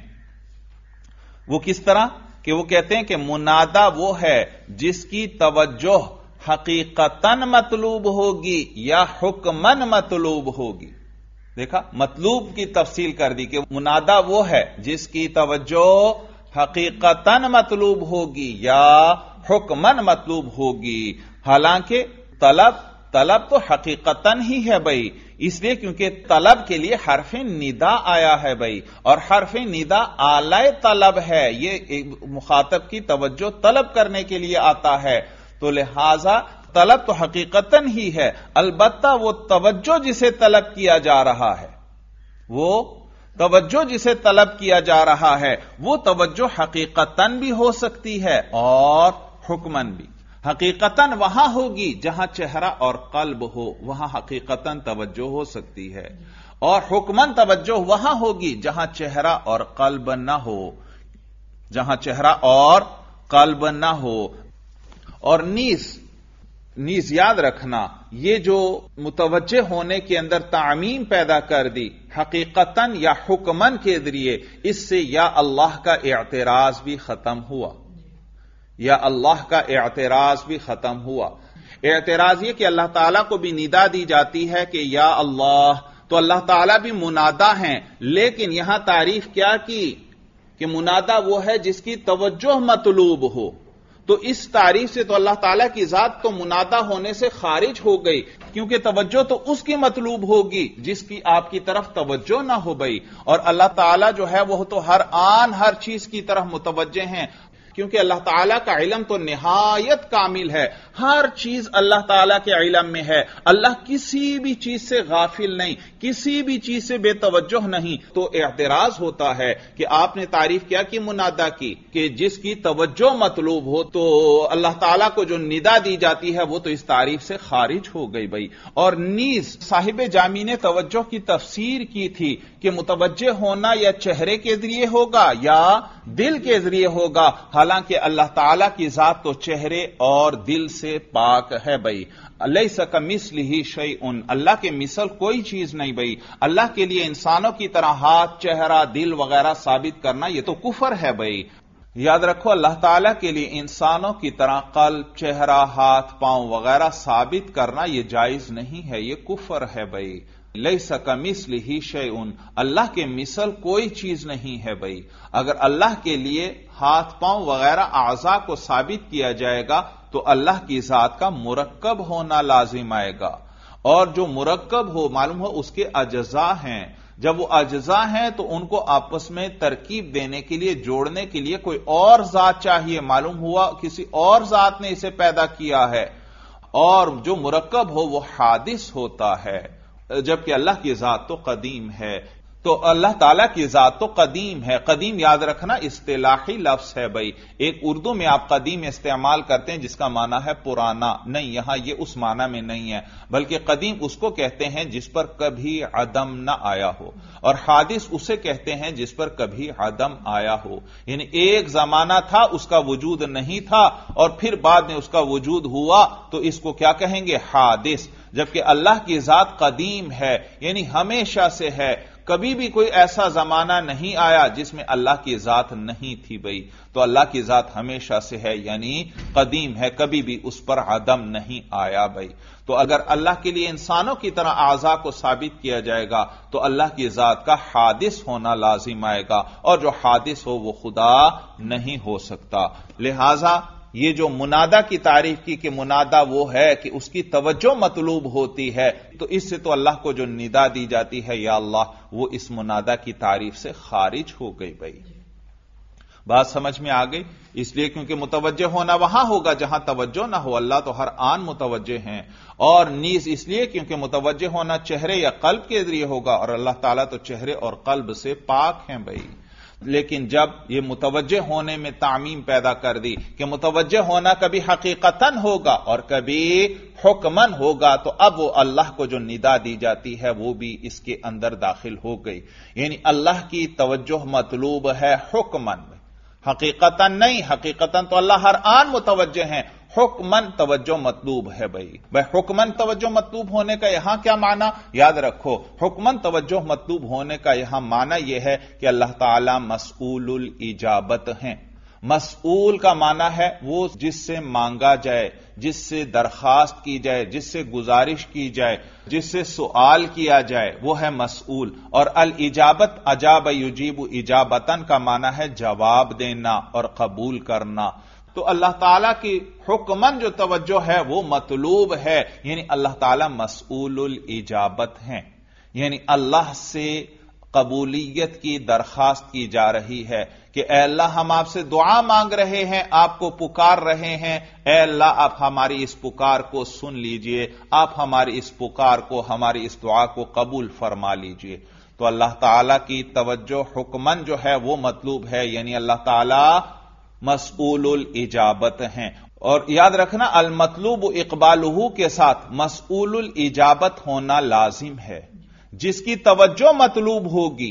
وہ کس طرح کہ وہ کہتے ہیں کہ منادا وہ ہے جس کی توجہ حقیقتاً مطلوب ہوگی یا حکماً مطلوب ہوگی. دیکھا، مطلوب کی تفصیل کر دی کہ منادا وہ ہے جس کی توجہ حقیقتاً مطلوب ہوگی یا حکماً مطلوب ہوگی، حالانکہ طلب تو حقیقتاً ہی ہے بھائی، اس لیے کیونکہ طلب کے لیے حرف ندا آیا ہے بھائی، اور حرف ندا اعلی طلب ہے، یہ مخاطب کی توجہ طلب کرنے کے لیے آتا ہے، تو لہذا طلب تو حقیقتاً ہی ہے، البتہ وہ توجہ جسے طلب کیا جا رہا ہے، وہ توجہ جسے طلب کیا جا رہا ہے وہ توجہ حقیقتاً بھی ہو سکتی ہے اور حکماً بھی۔ حقیقتاً وہاں ہوگی جہاں چہرہ اور قلب ہو، وہاں حقیقتاً توجہ ہو سکتی ہے، اور حکماً توجہ وہاں ہوگی جہاں چہرہ اور قلب نہ ہو، جہاں چہرہ اور قلب نہ ہو۔ اور نیز یاد رکھنا، یہ جو متوجہ ہونے کے اندر تعمیم پیدا کر دی حقیقتاً یا حکماً کے ذریعے، اس سے یا اللہ کا اعتراض بھی ختم ہوا، یا اللہ کا اعتراض بھی ختم ہوا۔ اعتراض یہ کہ اللہ تعالیٰ کو بھی ندا دی جاتی ہے کہ یا اللہ، تو اللہ تعالیٰ بھی منادا ہیں، لیکن یہاں تعریف کیا کی کہ منادا وہ ہے جس کی توجہ مطلوب ہو، تو اس تعریف سے تو اللہ تعالیٰ کی ذات تو منادا ہونے سے خارج ہو گئی، کیونکہ توجہ تو اس کی مطلوب ہوگی جس کی آپ کی طرف توجہ نہ ہو گئی، اور اللہ تعالیٰ جو ہے وہ تو ہر آن ہر چیز کی طرف متوجہ ہیں، کیونکہ اللہ تعالیٰ کا علم تو نہایت کامل ہے، ہر چیز اللہ تعالیٰ کے علم میں ہے، اللہ کسی بھی چیز سے غافل نہیں، کسی بھی چیز سے بے توجہ نہیں۔ تو اعتراض ہوتا ہے کہ آپ نے تعریف کیا کہ منادا کی، کہ جس کی توجہ مطلوب ہو، تو اللہ تعالیٰ کو جو ندا دی جاتی ہے وہ تو اس تعریف سے خارج ہو گئی بھائی۔ اور نیز صاحب جامی نے توجہ کی تفسیر کی تھی کہ متوجہ ہونا یا چہرے کے ذریعے ہوگا یا دل کے ذریعے ہوگا، حالانکہ اللہ تعالیٰ کی ذات تو چہرے اور دل سے پاک ہے بھائی۔ لیس کمثلہ شیء، اللہ کے مثل کوئی چیز نہیں بھائی۔ اللہ کے لیے انسانوں کی طرح ہاتھ، چہرہ، دل وغیرہ ثابت کرنا یہ تو کفر ہے بھائی۔ یاد رکھو، اللہ تعالیٰ کے لیے انسانوں کی طرح قلب، چہرہ، ہاتھ، پاؤں وغیرہ ثابت کرنا یہ جائز نہیں ہے، یہ کفر ہے بھائی۔ لیس کمثلہ شیء، اللہ کے مثل کوئی چیز نہیں ہے بھائی۔ اگر اللہ کے لیے ہاتھ، پاؤں وغیرہ اعضاء کو ثابت کیا جائے گا تو اللہ کی ذات کا مرکب ہونا لازم آئے گا، اور جو مرکب ہو معلوم ہو اس کے اجزاء ہیں، جب وہ اجزاء ہیں تو ان کو آپس میں ترکیب دینے کے لیے، جوڑنے کے لیے کوئی اور ذات چاہیے، معلوم ہوا کسی اور ذات نے اسے پیدا کیا ہے، اور جو مرکب ہو وہ حادث ہوتا ہے، جبکہ اللہ کی ذات تو قدیم ہے۔ تو اللہ تعالیٰ کی ذات تو قدیم ہے۔ قدیم یاد رکھنا اصطلاحی لفظ ہے بھائی، ایک اردو میں آپ قدیم استعمال کرتے ہیں جس کا معنی ہے پرانا، نہیں، یہاں یہ اس معنی میں نہیں ہے، بلکہ قدیم اس کو کہتے ہیں جس پر کبھی عدم نہ آیا ہو، اور حادث اسے کہتے ہیں جس پر کبھی عدم آیا ہو، یعنی ایک زمانہ تھا اس کا وجود نہیں تھا اور پھر بعد میں اس کا وجود ہوا، تو اس کو کیا کہیں گے؟ حادث۔ جبکہ اللہ کی ذات قدیم ہے، یعنی ہمیشہ سے ہے، کبھی بھی کوئی ایسا زمانہ نہیں آیا جس میں اللہ کی ذات نہیں تھی بھائی، تو اللہ کی ذات ہمیشہ سے ہے، یعنی قدیم ہے، کبھی بھی اس پر عدم نہیں آیا بھائی۔ تو اگر اللہ کے لیے انسانوں کی طرح اعضاء کو ثابت کیا جائے گا تو اللہ کی ذات کا حادث ہونا لازم آئے گا، اور جو حادث ہو وہ خدا نہیں ہو سکتا۔ لہذا یہ جو منادا کی تعریف کی کہ منادا وہ ہے کہ اس کی توجہ مطلوب ہوتی ہے، تو اس سے تو اللہ کو جو ندا دی جاتی ہے یا اللہ، وہ اس منادا کی تعریف سے خارج ہو گئی بھائی۔ بات سمجھ میں آ گئی؟ اس لیے کیونکہ متوجہ ہونا وہاں ہوگا جہاں توجہ نہ ہو، اللہ تو ہر آن متوجہ ہیں، اور نیز اس لیے کیونکہ متوجہ ہونا چہرے یا قلب کے ذریعے ہوگا، اور اللہ تعالیٰ تو چہرے اور قلب سے پاک ہیں بھائی۔ لیکن جب یہ متوجہ ہونے میں تعمیم پیدا کر دی کہ متوجہ ہونا کبھی حقیقتاً ہوگا اور کبھی حکماً ہوگا، تو اب وہ اللہ کو جو ندا دی جاتی ہے وہ بھی اس کے اندر داخل ہو گئی، یعنی اللہ کی توجہ مطلوب ہے حکماً، حقیقتاً نہیں۔ حقیقتاً تو اللہ ہر آن متوجہ ہیں، حکماً توجہ مطلوب ہے بھائی۔ حکماً توجہ مطلوب ہونے کا یہاں کیا معنی؟ یاد رکھو، حکماً توجہ مطلوب ہونے کا یہاں معنی یہ ہے کہ اللہ تعالی مسئول الاجابت ہیں، مسئول کا معنی ہے وہ جس سے مانگا جائے، جس سے درخواست کی جائے، جس سے گزارش کی جائے، جس سے سوال کیا جائے، وہ ہے مسئول۔ اور الاجابت اجاب یجیب اجابتن کا معنی ہے جواب دینا اور قبول کرنا۔ تو اللہ تعالیٰ کی حکمن جو توجہ ہے وہ مطلوب ہے، یعنی اللہ تعالیٰ مسئول الاجابت ہیں، یعنی اللہ سے قبولیت کی درخواست کی جا رہی ہے کہ اے اللہ ہم آپ سے دعا مانگ رہے ہیں، آپ کو پکار رہے ہیں، اے اللہ آپ ہماری اس پکار کو سن لیجئے، آپ ہماری اس پکار کو، ہماری اس دعا کو قبول فرما لیجئے۔ تو اللہ تعالیٰ کی توجہ حکمن جو ہے وہ مطلوب ہے، یعنی اللہ تعالیٰ مسئول الاجابت ہیں۔ اور یاد رکھنا المطلوب اقبالہ کے ساتھ مسئول الاجابت ہونا لازم ہے۔ جس کی توجہ مطلوب ہوگی،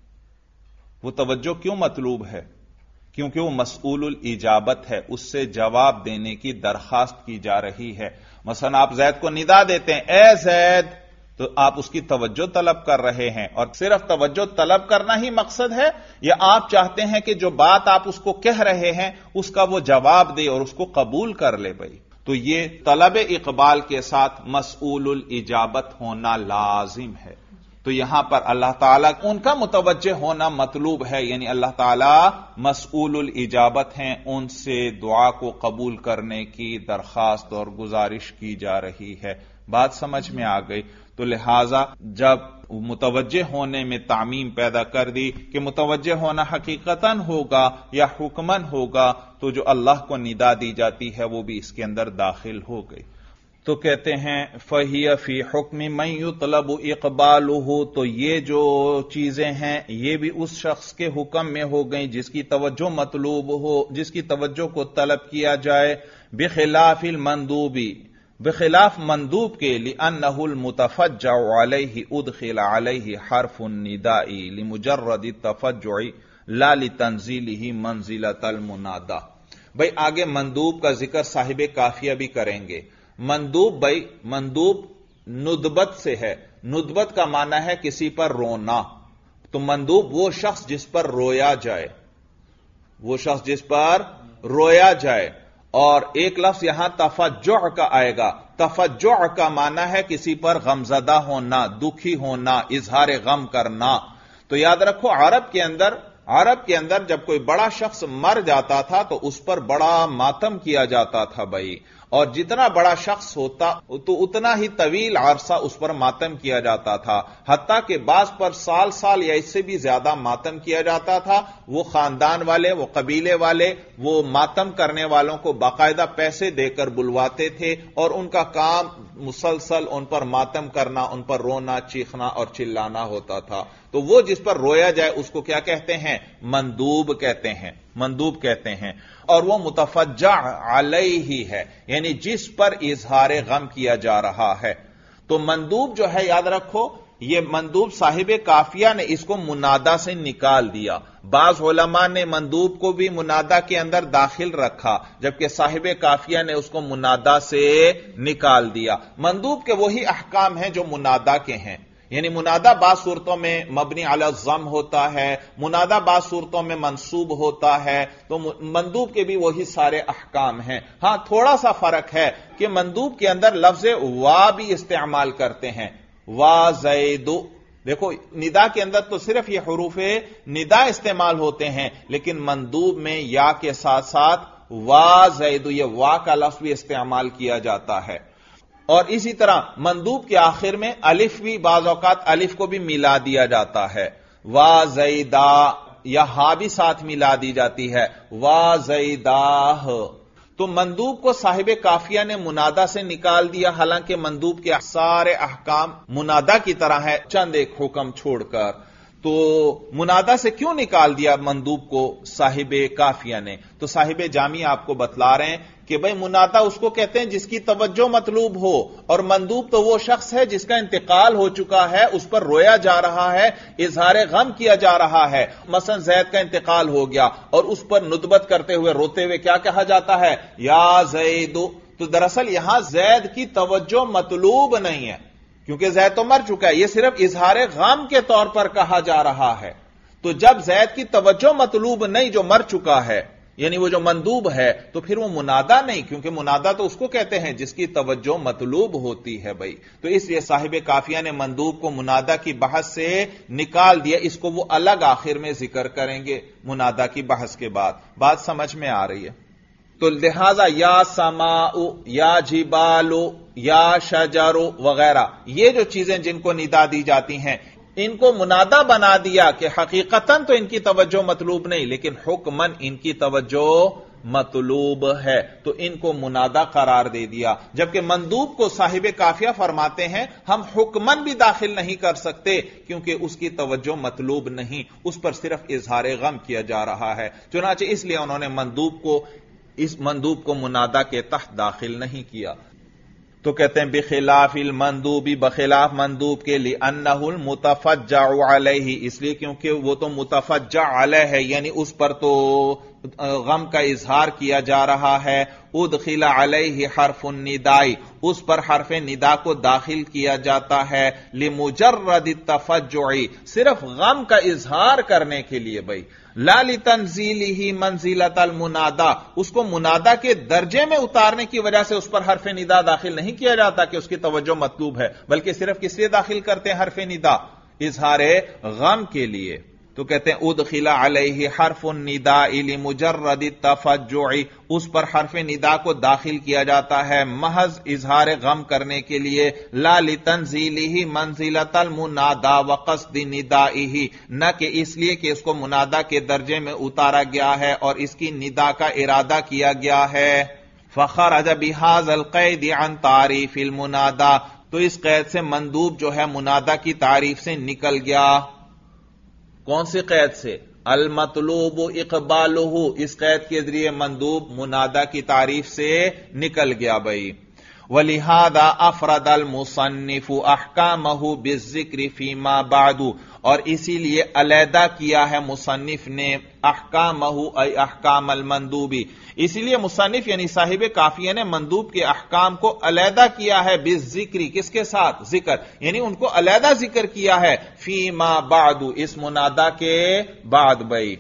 وہ توجہ کیوں مطلوب ہے؟ کیونکہ وہ مسئول الاجابت ہے، اس سے جواب دینے کی درخواست کی جا رہی ہے۔ مثلا آپ زید کو ندا دیتے ہیں اے زید، تو آپ اس کی توجہ طلب کر رہے ہیں، اور صرف توجہ طلب کرنا ہی مقصد ہے، یا آپ چاہتے ہیں کہ جو بات آپ اس کو کہہ رہے ہیں اس کا وہ جواب دے اور اس کو قبول کر لے بھائی؟ تو یہ طلب اقبال کے ساتھ مسئول الاجابت ہونا لازم ہے۔ تو یہاں پر اللہ تعالیٰ ان کا متوجہ ہونا مطلوب ہے، یعنی اللہ تعالیٰ مسئول الاجابت ہیں، ان سے دعا کو قبول کرنے کی درخواست اور گزارش کی جا رہی ہے۔ بات سمجھ میں آ گئی؟ تو لہذا جب متوجہ ہونے میں تعمیم پیدا کر دی کہ متوجہ ہونا حقیقتاً ہوگا یا حکمن ہوگا، تو جو اللہ کو ندا دی جاتی ہے وہ بھی اس کے اندر داخل ہو گئی۔ تو کہتے ہیں فَهِيَ فِي حُكْمِ مَن يُطْلَبُ إِقْبَالُهُ، تو یہ جو چیزیں ہیں یہ بھی اس شخص کے حکم میں ہو گئیں جس کی توجہ مطلوب ہو، جس کی توجہ کو طلب کیا جائے، بخلاف المندوب، بخلاف مندوب کے، لِأَنَّهُ الْمُتَفَجَّعُ عَلَيْهِ أُدْخِلَ عَلَيْهِ حرف النداء لمجرد التفجع لا لتنزيله منزلة المنادى۔ بھئی آگے مندوب کا ذکر صاحب کافیہ بھی کریں گے۔ مندوب بھئی، مندوب ندبت سے ہے، ندبت کا معنی ہے کسی پر رونا، تو مندوب وہ شخص جس پر رویا جائے، وہ شخص جس پر رویا جائے۔ اور ایک لفظ یہاں تفجع کا آئے گا، تفجع کا معنی ہے کسی پر غمزدہ ہونا، دکھی ہونا، اظہار غم کرنا۔ تو یاد رکھو عرب کے اندر جب کوئی بڑا شخص مر جاتا تھا تو اس پر بڑا ماتم کیا جاتا تھا بھائی، اور جتنا بڑا شخص ہوتا تو اتنا ہی طویل عرصہ اس پر ماتم کیا جاتا تھا، حتیٰ کہ بعض پر سال یا اس سے بھی زیادہ ماتم کیا جاتا تھا۔ وہ خاندان والے، وہ قبیلے والے، وہ ماتم کرنے والوں کو باقاعدہ پیسے دے کر بلواتے تھے، اور ان کا کام مسلسل ان پر ماتم کرنا، ان پر رونا، چیخنا اور چلانا ہوتا تھا۔ تو وہ جس پر رویا جائے اس کو کیا کہتے ہیں؟ مندوب کہتے ہیں، مندوب کہتے ہیں۔ اور وہ متفجع علیہ ہے، یعنی جس پر اظہار غم کیا جا رہا ہے۔ تو مندوب جو ہے یاد رکھو، یہ مندوب صاحب کافیہ نے اس کو منادا سے نکال دیا۔ بعض علماء نے مندوب کو بھی منادا کے اندر داخل رکھا، جبکہ صاحب کافیہ نے اس کو منادا سے نکال دیا۔ مندوب کے وہی احکام ہیں جو منادا کے ہیں، یعنی منادا بعض صورتوں میں مبنی علی الضم ہوتا ہے، منادا بعض صورتوں میں منصوب ہوتا ہے، تو مندوب کے بھی وہی سارے احکام ہیں۔ ہاں تھوڑا سا فرق ہے کہ مندوب کے اندر لفظ وا بھی استعمال کرتے ہیں، وا زید۔ دیکھو ندا کے اندر تو صرف یہ حروف ندا استعمال ہوتے ہیں، لیکن مندوب میں یا کے ساتھ ساتھ وا زید، یہ وا کا لفظ بھی استعمال کیا جاتا ہے۔ اور اسی طرح مندوب کے آخر میں الف بھی بعض اوقات الف کو بھی ملا دیا جاتا ہے، وا زیدہ، یا ہا بھی ساتھ ملا دی جاتی ہے، وا زیدہ۔ تو مندوب کو صاحب کافیہ نے منادا سے نکال دیا، حالانکہ مندوب کے سارے احکام منادا کی طرح ہے، چند ایک حکم چھوڑ کر۔ تو منادا سے کیوں نکال دیا مندوب کو صاحب کافیہ نے؟ تو صاحب جامی آپ کو بتلا رہے ہیں کہ بھئی منادا اس کو کہتے ہیں جس کی توجہ مطلوب ہو، اور مندوب تو وہ شخص ہے جس کا انتقال ہو چکا ہے، اس پر رویا جا رہا ہے، اظہار غم کیا جا رہا ہے۔ مثلا زید کا انتقال ہو گیا اور اس پر ندبت کرتے ہوئے، روتے ہوئے کیا کہا جاتا ہے؟ یا زید۔ تو دراصل یہاں زید کی توجہ مطلوب نہیں ہے، کیونکہ زید تو مر چکا ہے، یہ صرف اظہار غم کے طور پر کہا جا رہا ہے۔ تو جب زید کی توجہ مطلوب نہیں جو مر چکا ہے، یعنی وہ جو مندوب ہے تو پھر وہ منادا نہیں، کیونکہ منادا تو اس کو کہتے ہیں جس کی توجہ مطلوب ہوتی ہے بھائی. تو اس لیے صاحب کافیہ نے مندوب کو منادا کی بحث سے نکال دیا. اس کو وہ الگ آخر میں ذکر کریں گے منادا کی بحث کے بعد. بات سمجھ میں آ رہی ہے؟ تو لہذا یا سماء یا جبال یا شجر وغیرہ یہ جو چیزیں جن کو ندا دی جاتی ہیں ان کو منادا بنا دیا کہ حقیقتاً تو ان کی توجہ مطلوب نہیں لیکن حکماً ان کی توجہ مطلوب ہے، تو ان کو منادا قرار دے دیا. جبکہ مندوب کو صاحب کافیہ فرماتے ہیں ہم حکماً بھی داخل نہیں کر سکتے کیونکہ اس کی توجہ مطلوب نہیں، اس پر صرف اظہار غم کیا جا رہا ہے. چنانچہ اس لیے انہوں نے اس مندوب کو منادا کے تحت داخل نہیں کیا. تو کہتے ہیں بخلاف المندوبی، بخلاف مندوب کے لیے انہ المتفجع علیہ، اس لیے کیونکہ وہ تو متفجع علیہ ہے یعنی اس پر تو غم کا اظہار کیا جا رہا ہے. ادخل علیہ حرف النداء، اس پر حرف ندا کو داخل کیا جاتا ہے لمجرد التفجع، صرف غم کا اظہار کرنے کے لیے بھائی. لا لتنزیلہ منزلۃ المنادا، اس کو منادا کے درجے میں اتارنے کی وجہ سے اس پر حرف ندا داخل نہیں کیا جاتا کہ اس کی توجہ مطلوب ہے، بلکہ صرف کس لیے داخل کرتے ہیں حرف ندا؟ اظہار غم کے لیے. تو کہتے ہیں ادخل علیہ حرف النداء لمجرد التفجع، اس پر حرف ندا کو داخل کیا جاتا ہے محض اظہار غم کرنے کے لیے. لا لتنزیلہ منزلۃ المنادا وقصد ندائہ، نہ کہ اس لیے کہ اس کو منادا کے درجے میں اتارا گیا ہے اور اس کی ندا کا ارادہ کیا گیا ہے. فخرج بہذا القید عن تعریف المنادا، تو اس قید سے مندوب جو ہے منادا کی تعریف سے نکل گیا. کون سی قید سے؟ المطلوب اقبالہ، اس قید کے ذریعے مندوب منادا کی تعریف سے نکل گیا بھائی. وَلِهَذَا أَفْرَدَ الْمُصَنِّفُ أَحْكَامَهُ بِالذِّكْرِ فِيمَا بَعْدُ، اور اسی لیے علیحدہ کیا ہے مصنف نے احکامہ ای احکام المندوبی، اسی لیے مصنف یعنی صاحب کافیہ نے مندوب کے احکام کو علیحدہ کیا ہے بالذکر، کس کے ساتھ؟ ذکر، یعنی ان کو علیحدہ ذکر کیا ہے فیما بعد، اس منادا کے بعد بھائی.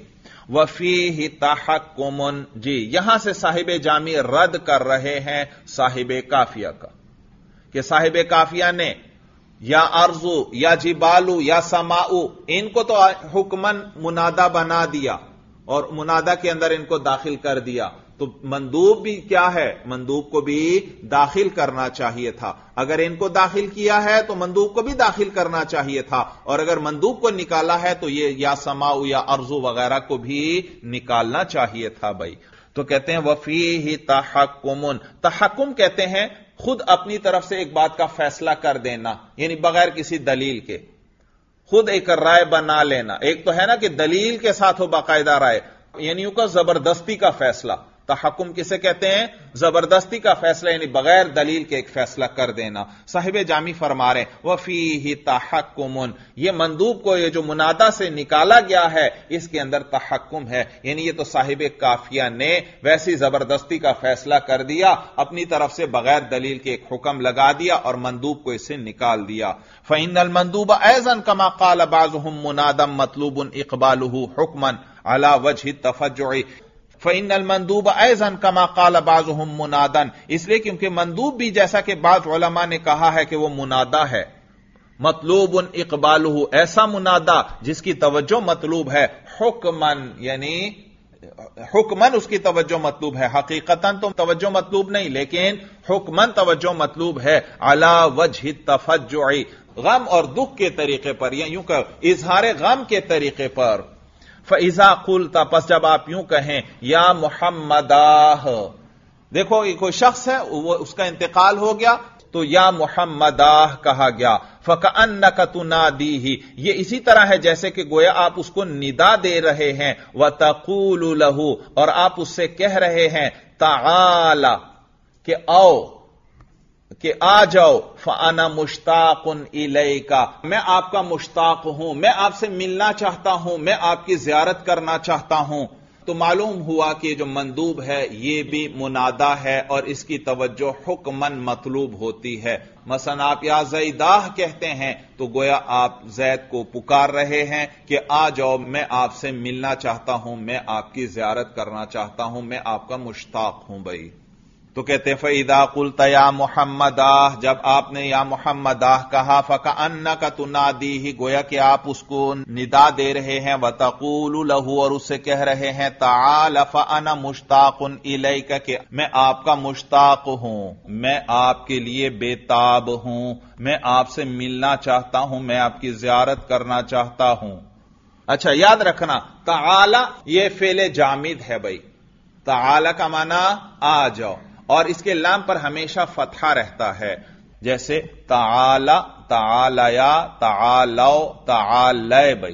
وفیہ تحکم، جی یہاں سے صاحب جامی رد کر رہے ہیں صاحب کافیہ کا کہ صاحب کافیہ نے یا ارضو یا جبالو یا سماؤ ان کو تو حکمن منادا بنا دیا اور منادا کے اندر ان کو داخل کر دیا، تو مندوب بھی کیا ہے؟ مندوب کو بھی داخل کرنا چاہیے تھا. اگر ان کو داخل کیا ہے تو مندوب کو بھی داخل کرنا چاہیے تھا، اور اگر مندوب کو نکالا ہے تو یہ یا سماؤ یا ارضو وغیرہ کو بھی نکالنا چاہیے تھا بھائی. تو کہتے ہیں وفیہ تحکم، تحکم کہتے ہیں خود اپنی طرف سے ایک بات کا فیصلہ کر دینا، یعنی بغیر کسی دلیل کے خود ایک رائے بنا لینا. ایک تو ہے نا کہ دلیل کے ساتھ ہو باقاعدہ رائے، یعنی کا زبردستی کا فیصلہ. تحکم کسے کہتے ہیں؟ زبردستی کا فیصلہ، یعنی بغیر دلیل کے ایک فیصلہ کر دینا. صاحب جامی فرما رہے ہیں وفیہ تحکم، یہ مندوب کو یہ جو منادا سے نکالا گیا ہے اس کے اندر تحکم ہے، یعنی یہ تو صاحب کافیہ نے ویسی زبردستی کا فیصلہ کر دیا، اپنی طرف سے بغیر دلیل کے ایک حکم لگا دیا اور مندوب کو اس سے نکال دیا. فإن المندوب أيضا كما قال بعضهم منادا مطلوب إقباله حكما على وجه التفجع. فإن المندوب أيضا كما قال بعضهم منادا، اس لیے کیونکہ مندوب بھی جیسا کہ بعض علماء نے کہا ہے کہ وہ منادا ہے، مطلوب اقبالہ، ایسا منادا جس کی توجہ مطلوب ہے، حکمن یعنی حکمن اس کی توجہ مطلوب ہے، حقیقتاً تو توجہ مطلوب نہیں لیکن حکمن توجہ مطلوب ہے، علی وجہ التفجع، غم اور دکھ کے طریقے پر، یا یوں کہ اظہار غم کے طریقے پر. فَإِذَا قُلْتَ، پس جب آپ یوں کہیں یا محمداہ، دیکھو یہ کوئی شخص ہے وہ اس کا انتقال ہو گیا تو یا محمداہ کہا گیا. فَكَأَنَّكَ تُنَادِيهِ، یہ اسی طرح ہے جیسے کہ گویا آپ اس کو ندا دے رہے ہیں. وَتَقُولُ لَهُ، اور آپ اس سے کہہ رہے ہیں تعالی، کہ آؤ، کہ آ جاؤ. فَأَنَا مُشْتَاقٌ إِلَيْكَ، میں آپ کا مشتاق ہوں، میں آپ سے ملنا چاہتا ہوں، میں آپ کی زیارت کرنا چاہتا ہوں. تو معلوم ہوا کہ جو مندوب ہے یہ بھی منادا ہے اور اس کی توجہ حکمن مطلوب ہوتی ہے. مثلا آپ یا زیداہ کہتے ہیں تو گویا آپ زید کو پکار رہے ہیں کہ آ جاؤ، میں آپ سے ملنا چاہتا ہوں، میں آپ کی زیارت کرنا چاہتا ہوں، میں آپ کا مشتاق ہوں بھائی. تو کہتے ہیں فَإِذَا قُلْتَ يَا مُحَمَّدَ، جب آپ نے یا محمدہ کہا، فَكَأَنَّكَ تُنَادِيهِ، گویا کہ آپ اس کو ندا دے رہے ہیں، وَتَقُولُ لَهُ، اور اسے کہہ رہے ہیں، تَعَالَ فَأَنَا مُشْتَاقٌ إِلَيْكَ، کہ میں آپ کا مشتاق ہوں، میں آپ کے لیے بے تاب ہوں، میں آپ سے ملنا چاہتا ہوں، میں آپ کی زیارت کرنا چاہتا ہوں. اچھا یاد رکھنا، تعالی یہ فعل جامد ہے بھائی. تعالی کا معنی آ جاؤ، اور اس کے لام پر ہمیشہ فتحہ رہتا ہے، جیسے تعالی، تعالیا، تعالو، تعالی. بھائی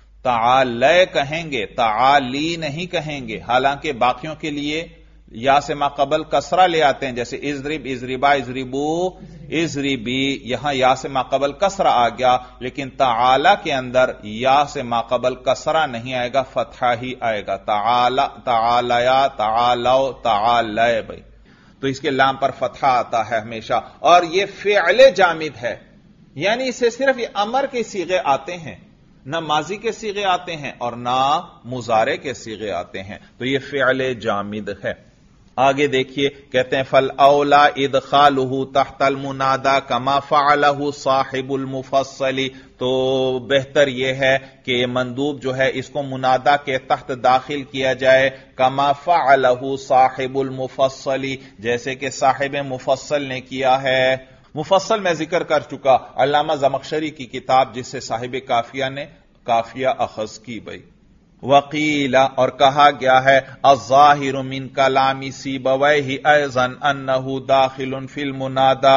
تعالی کہیں گے، تعالی نہیں کہیں گے، حالانکہ باقیوں کے لیے یا سے ما قبل کسرہ لے آتے ہیں، جیسے اضرب، اضربا، اضربو، اضربی، یہاں یا سے ما قبل کسرہ آ گیا، لیکن تعالی کے اندر یا سے ما قبل کسرہ نہیں آئے گا، فتحہ ہی آئے گا. تعالی، تعالیا، تعالو، تعالی. بھائی تو اس کے لام پر فتحہ آتا ہے ہمیشہ، اور یہ فعل جامد ہے، یعنی اسے صرف یہ امر کے صیغے آتے ہیں، نہ ماضی کے صیغے آتے ہیں اور نہ مضارع کے صیغے آتے ہیں، تو یہ فعل جامد ہے. آگے دیکھیے کہتے ہیں فَالْأَوْلَى إِدْخَالُهُ تَحْتَ الْمُنَادَى كَمَا فَعَلَهُ صَاحِبُ الْمُفَصَّلِ، تو بہتر یہ ہے کہ مندوب جو ہے اس کو منادا کے تحت داخل کیا جائے، كَمَا فَعَلَهُ صَاحِبُ الْمُفَصَّلِ، جیسے کہ صاحب مفصل نے کیا ہے. مفصل میں ذکر کر چکا، علامہ زمخشری کی کتاب جس سے صاحب کافیہ نے کافیہ اخذ کی. بھائی وقیل، اور کہا گیا ہے، الظاہر من کلام سیبویہ ایضا انہ داخل فی المنادى،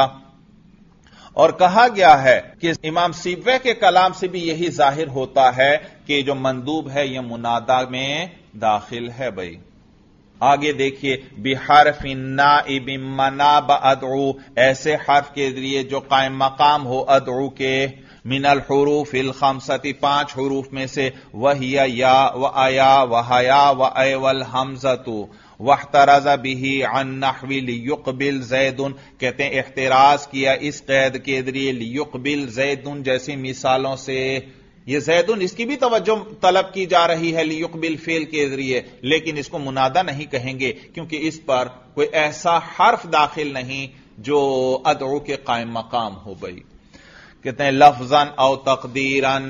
اور کہا گیا ہے کہ امام سیبویہ کے کلام سے بھی یہی ظاہر ہوتا ہے کہ جو مندوب ہے یہ منادا میں داخل ہے. بھائی آگے دیکھیے بحرف نائب مناب ادعو، ایسے حرف کے ذریعے جو قائم مقام ہو ادعو کے، من الحروف الخمسۃ، 5 حروف میں سے، وہی یا و ایا و حیا و اے والحمزۃ، واحترز به عن نحو لیقبل زید، کہتے ہیں احتراز کیا اس قید کے ذریعے لیقبل زید جیسی مثالوں سے. یہ زیدن اس کی بھی توجہ طلب کی جا رہی ہے لیقبل فعل کے ذریعے، لیکن اس کو منادا نہیں کہیں گے کیونکہ اس پر کوئی ایسا حرف داخل نہیں جو ادعو کے قائم مقام ہو. بھائی کہتے ہیں لفظاً او تقدیراً،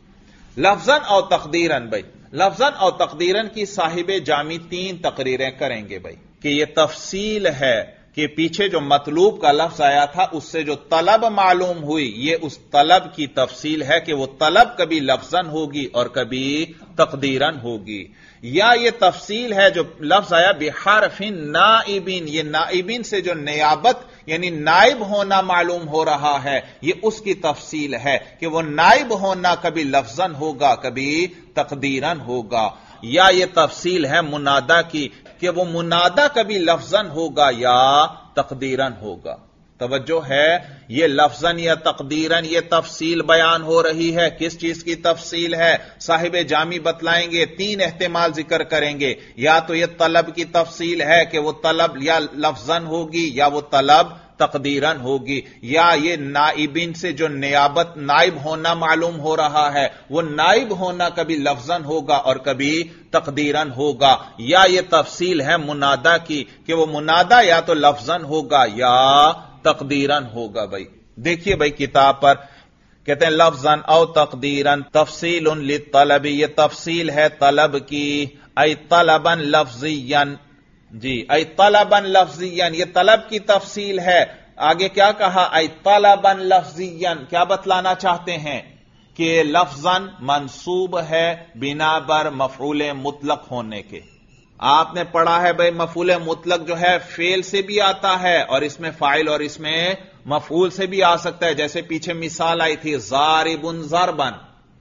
لفظاً او تقدیراً. بھائی لفظاً او تقدیراً کی صاحب جامی 3 تقریریں کریں گے بھائی، کہ یہ تفصیل ہے کہ پیچھے جو مطلوب کا لفظ آیا تھا اس سے جو طلب معلوم ہوئی، یہ اس طلب کی تفصیل ہے کہ وہ طلب کبھی لفظاً ہوگی اور کبھی تقدیراً ہوگی، یا یہ تفصیل ہے جو لفظ آیا بحرف نائبین، یہ نائبین سے جو نیابت یعنی نائب ہونا معلوم ہو رہا ہے، یہ اس کی تفصیل ہے کہ وہ نائب ہونا کبھی لفظاً ہوگا کبھی تقدیراً ہوگا. یا یہ تفصیل ہے منادا کی کہ وہ منادا کبھی لفظاً ہوگا یا تقدیراً ہوگا. توجہ ہے، یہ لفظاً یا تقدیراً یہ تفصیل بیان ہو رہی ہے. کس چیز کی تفصیل ہے؟ صاحب جامی بتلائیں گے، 3 احتمال ذکر کریں گے. یا تو یہ طلب کی تفصیل ہے کہ وہ طلب یا لفظاً ہوگی یا وہ طلب تقدیراً ہوگی، یا یہ نائبین سے جو نیابت نائب ہونا معلوم ہو رہا ہے وہ نائب ہونا کبھی لفظاً ہوگا اور کبھی تقدیراً ہوگا. یا یہ تفصیل ہے منادا کی کہ وہ منادا یا تو لفظاً ہوگا یا تقدیراً ہوگا. بھائی دیکھیے بھائی کتاب پر کہتے ہیں لفظاً او تقدیراً تفصیل للطلب، یہ تفصیل ہے طلب کی، ای طلبا لفظیاً، جی ای طلبا لفظیاً، یہ طلب کی تفصیل ہے. آگے کیا کہا؟ ای طلبا لفظیاً، کیا بتلانا چاہتے ہیں؟ کہ لفظاً منصوب ہے بنا بر مفعول مطلق ہونے کے. آپ نے پڑھا ہے بھائی مفعول مطلق جو ہے فعل سے بھی آتا ہے اور اس میں فاعل اور اس میں مفعول سے بھی آ سکتا ہے. جیسے پیچھے مثال آئی تھی ضارب ضربن،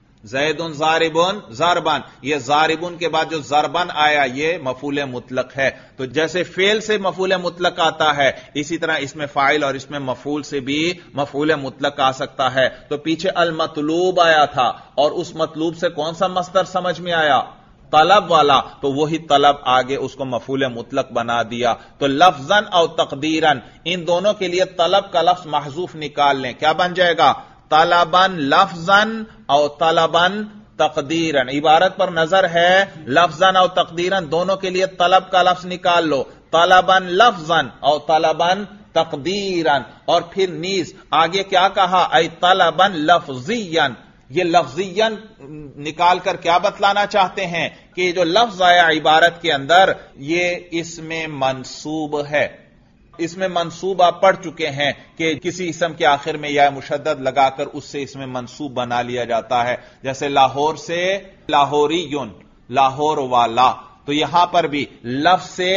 زید ضارب ضربن، یہ ضاربن کے بعد جو ضربن آیا یہ مفعول مطلق ہے. تو جیسے فعل سے مفعول مطلق آتا ہے اسی طرح اس میں فاعل اور اس میں مفعول سے بھی مفعول مطلق آ سکتا ہے. تو پیچھے المطلوب آیا تھا اور اس مطلوب سے کون سا مصدر سمجھ میں آیا؟ طلب والا تو وہی طلب آگے اس کو مفعول مطلق بنا دیا. تو لفظاً اور تقدیراً ان دونوں کے لیے طلب کا لفظ محذوف نکال لیں. کیا بن جائے گا؟ طلباً لفظاً اور طلباً تقدیراً. عبارت پر نظر ہے، لفظاً اور تقدیراً دونوں کے لیے طلب کا لفظ نکال لو. طلباً لفظاً اور طلباً تقدیراً. اور پھر نیز آگے کیا کہا؟ ای طلباً لفظیاً. یہ لفظیاً نکال کر کیا بتلانا چاہتے ہیں کہ یہ جو لفظ آیا عبارت کے اندر یہ اسم منصوب ہے. اس میں منصوب آپ پڑھ چکے ہیں کہ کسی اسم کے آخر میں یا مشدد لگا کر اس سے اس میں منصوب بنا لیا جاتا ہے. جیسے لاہور سے لاہوریون، لاہور والا. تو یہاں پر بھی لفظ سے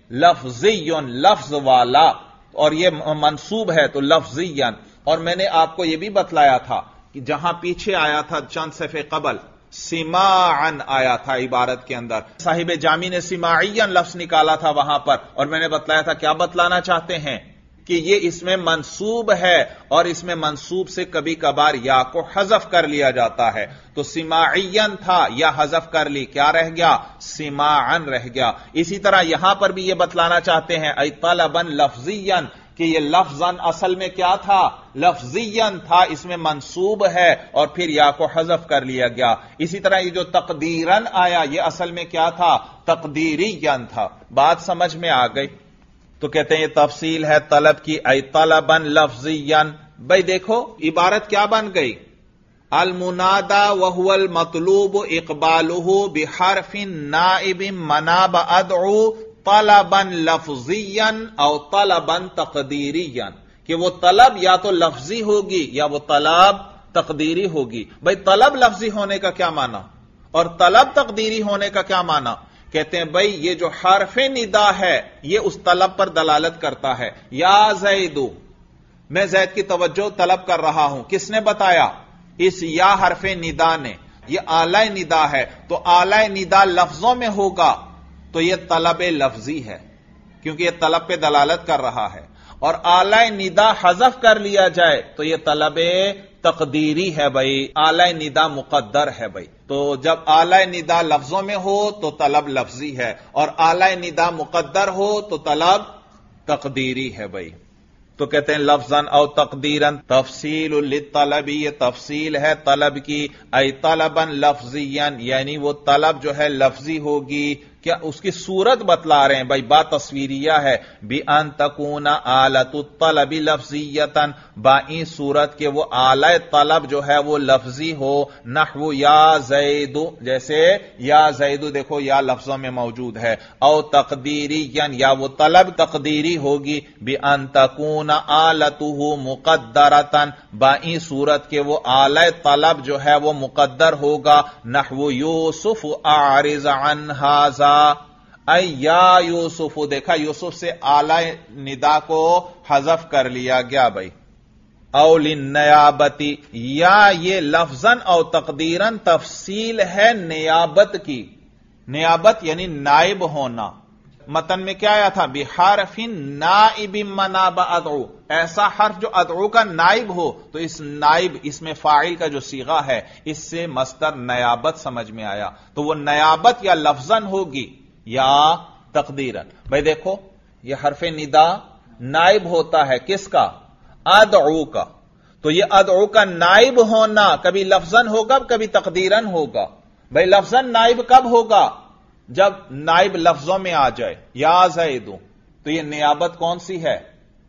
لفظیون، لفظ والا، اور یہ منصوب ہے تو لفظیاً. اور میں نے آپ کو یہ بھی بتلایا تھا کہ جہاں پیچھے آیا تھا چند صفحے قبل سماعن آیا تھا عبارت کے اندر، صاحب جامی نے سماعین لفظ نکالا تھا وہاں پر، اور میں نے بتلایا تھا کیا بتلانا چاہتے ہیں کہ یہ اس میں منصوب ہے اور اس میں منصوب سے کبھی کبھار یا کو حذف کر لیا جاتا ہے. تو سماعین تھا یا حذف کر لی، کیا رہ گیا؟ سماعن رہ گیا. اسی طرح یہاں پر بھی یہ بتلانا چاہتے ہیں ای طلباً لفظیاً کہ یہ لفظاً اصل میں کیا تھا؟ لفظیاً تھا، اس میں منصوب ہے اور پھر یا کو حذف کر لیا گیا. اسی طرح یہ جو تقدیراً آیا یہ اصل میں کیا تھا؟ تقدیریاً تھا. بات سمجھ میں آ گئی؟ تو کہتے ہیں یہ تفصیل ہے طلب کی. ای طلباً لفظیاً. بھئی دیکھو عبارت کیا بن گئی؟ المنادا وهو المطلوب اقبالہ بحرف نائب مناب ادعو طلباً لفظیاً او طلباً تقدیریاً. کہ وہ طلب یا تو لفظی ہوگی یا وہ طلب تقدیری ہوگی. بھئی طلب لفظی ہونے کا کیا معنی اور طلب تقدیری ہونے کا کیا معنی؟ کہتے ہیں بھئی یہ جو حرف ندا ہے یہ اس طلب پر دلالت کرتا ہے. یا زیدو، میں زید کی توجہ طلب کر رہا ہوں. کس نے بتایا؟ اس یا حرف ندا نے. یہ اعلی ندا ہے تو اعلی ندا لفظوں میں ہوگا تو یہ طلب لفظی ہے کیونکہ یہ طلب پہ دلالت کر رہا ہے. اور اعلی ندا حذف کر لیا جائے تو یہ طلب تقدیری ہے. بھائی اعلی ندا مقدر ہے. بھائی تو جب اعلی ندا لفظوں میں ہو تو طلب لفظی ہے اور اعلی ندا مقدر ہو تو طلب تقدیری ہے. بھائی تو کہتے ہیں لفظاً او تقدیراً. تفصیل للطلب، یہ تفصیل ہے طلب کی. ای طلباً لفظیاً یعنی وہ طلب جو ہے لفظی ہوگی. کیا اس کی صورت بتلا رہے ہیں بھائی، بات تصویریہ ہے. بِأَن تَكُونَ آلَةُ الطَّلَبِ لَفْظِيَّةً، بائیں صورت کے وہ آلہ طلب جو ہے وہ لفظی ہو. نحو یا زید، جیسے یا زید دیکھو یا لفظوں میں موجود ہے. او تقدیریاً یا وہ طلب تقدیری ہوگی. بِأَن تَكُونَ آلَتُهُ مُقَدَّرَةً، بائیں صورت کے وہ آلہ طلب جو ہے وہ مقدر ہوگا. نحو یوسف اعرض عن ھذا، اے یا یوسف، دیکھا یوسف سے اعلی ندا کو حذف کر لیا گیا. بھائی او للنیابتی، یا یہ لفظاً او تقدیراً تفصیل ہے نیابت کی. نیابت یعنی نائب ہونا. متن میں کیا آیا تھا؟ بحرف نائب مناب ادعو، ایسا حرف جو ادعو کا نائب ہو. تو اس نائب اس میں فاعل کا جو صیغہ ہے اس سے مصدر نیابت سمجھ میں آیا. تو وہ نیابت یا لفظاً ہوگی یا تقدیراً. بھائی دیکھو یہ حرف ندا نائب ہوتا ہے کس کا؟ ادعو کا. تو یہ ادعو کا نائب ہونا کبھی لفظاً ہوگا کبھی تقدیراً ہوگا. بھائی لفظاً نائب کب ہوگا؟ جب نائب لفظوں میں آ جائے. یا زیدو، تو یہ نیابت کون سی ہے؟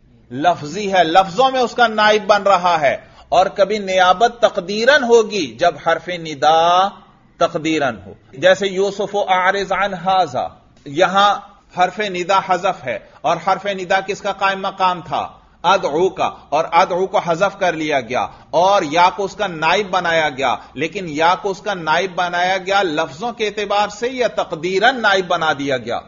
لفظی ہے، لفظوں میں اس کا نائب بن رہا ہے. اور کبھی نیابت تقدیراً ہوگی جب حرف ندا تقدیراً ہو. جیسے یوسف اعرض عن ھذا، یہاں حرف ندا حذف ہے اور حرف ندا کس کا قائم مقام تھا؟ ادعو کا. اور ادعو کو حذف کر لیا گیا اور یا کو اس کا نائب بنایا گیا. لیکن یا کو اس کا نائب بنایا گیا لفظوں کے اعتبار سے یا تقدیراً نائب بنا دیا گیا؟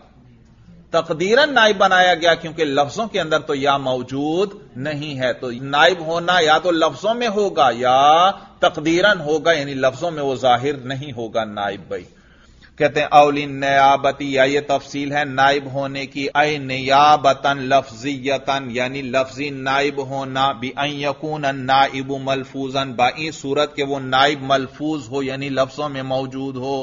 تقدیراً نائب بنایا گیا کیونکہ لفظوں کے اندر تو یا موجود نہیں ہے. تو نائب ہونا یا تو لفظوں میں ہوگا یا تقدیراً ہوگا، یعنی لفظوں میں وہ ظاہر نہیں ہوگا نائب. بھائی کہتے ہیں اولی نیابتی، یا یہ تفصیل ہے نائب ہونے کی. اے نیابتاً لفظیتاً یعنی لفظی نائب ہونا. بِأَن يَكُونَ النَّائِبُ ملفوظاً، بائیں صورت کے وہ نائب ملفوظ ہو یعنی لفظوں میں موجود ہو.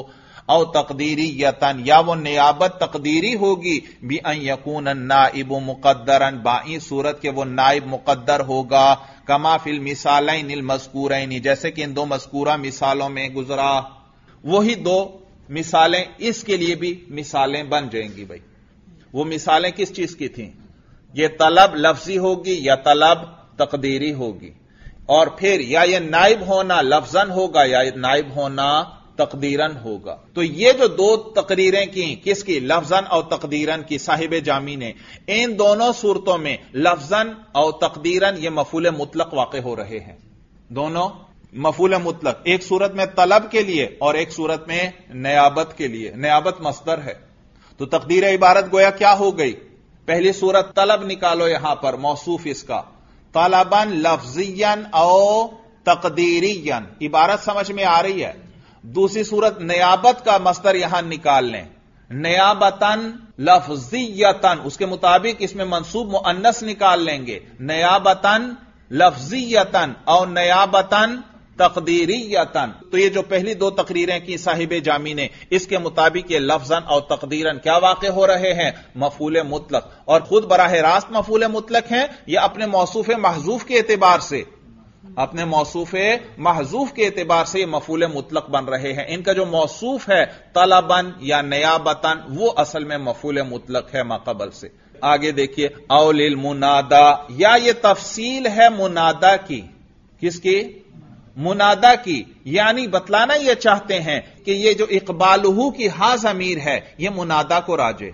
او تقدیریتن یا وہ نیابت تقدیری ہوگی بِأَن يَكُونَ النَّائِبُ مُقَدَّرًا بائی صورت کہ وہ نائب مقدر ہوگا کما فی المثالین المذکورین جیسے کہ ان دو مذکورہ مثالوں میں گزرا. وہی دو مثالیں اس کے لیے بھی مثالیں بن جائیں گی. بھائی وہ مثالیں کس چیز کی تھیں؟ یہ طلب لفظی ہوگی یا طلب تقدیری ہوگی، اور پھر یا یہ نائب ہونا لفظاً ہوگا یا نائب ہونا تقدیراً ہوگا. تو یہ جو دو تقریریں کی کس کی؟ لفظاً اور تقدیراً کی صاحب جامی نے. ان دونوں صورتوں میں لفظاً اور تقدیراً یہ مفعول مطلق واقع ہو رہے ہیں. دونوں مفعول مطلق، ایک صورت میں طلب کے لیے اور ایک صورت میں نیابت کے لیے. نیابت مصدر ہے تو تقدیر عبارت گویا کیا ہو گئی؟ پہلی صورت طلب نکالو، یہاں پر موصوف اس کا طلباً لفظیاً او تقدیریاً، عبارت سمجھ میں آ رہی ہے. دوسری صورت نیابت کا مصدر یہاں نکال لیں، نیابتاً لفظیتاً، اس کے مطابق اس میں منصوب مؤنث نکال لیں گے، نیابتاً لفظیتاً او نیابتاً تقدیریتاً. تو یہ جو پہلی دو تقریریں کی صاحب جامی نے، اس کے مطابق یہ لفظاً اور تقدیراً کیا واقع ہو رہے ہیں؟ مفعول مطلق. اور خود براہ راست مفعول مطلق ہیں یا اپنے موصوف محذوف کے اعتبار سے؟ اپنے موصوف محذوف کے اعتبار سے یہ مفعول مطلق بن رہے ہیں. ان کا جو موصوف ہے طلباً یا نیابتاً وہ اصل میں مفعول مطلق ہے ماقبل سے. آگے دیکھیے، او للمنادا، یا یہ تفصیل ہے منادا کی. کس کی؟ منادا کی. یعنی بتلانا یہ چاہتے ہیں کہ یہ جو اقبالہ کی ہا ضمیر ہے یہ منادا کو راجے.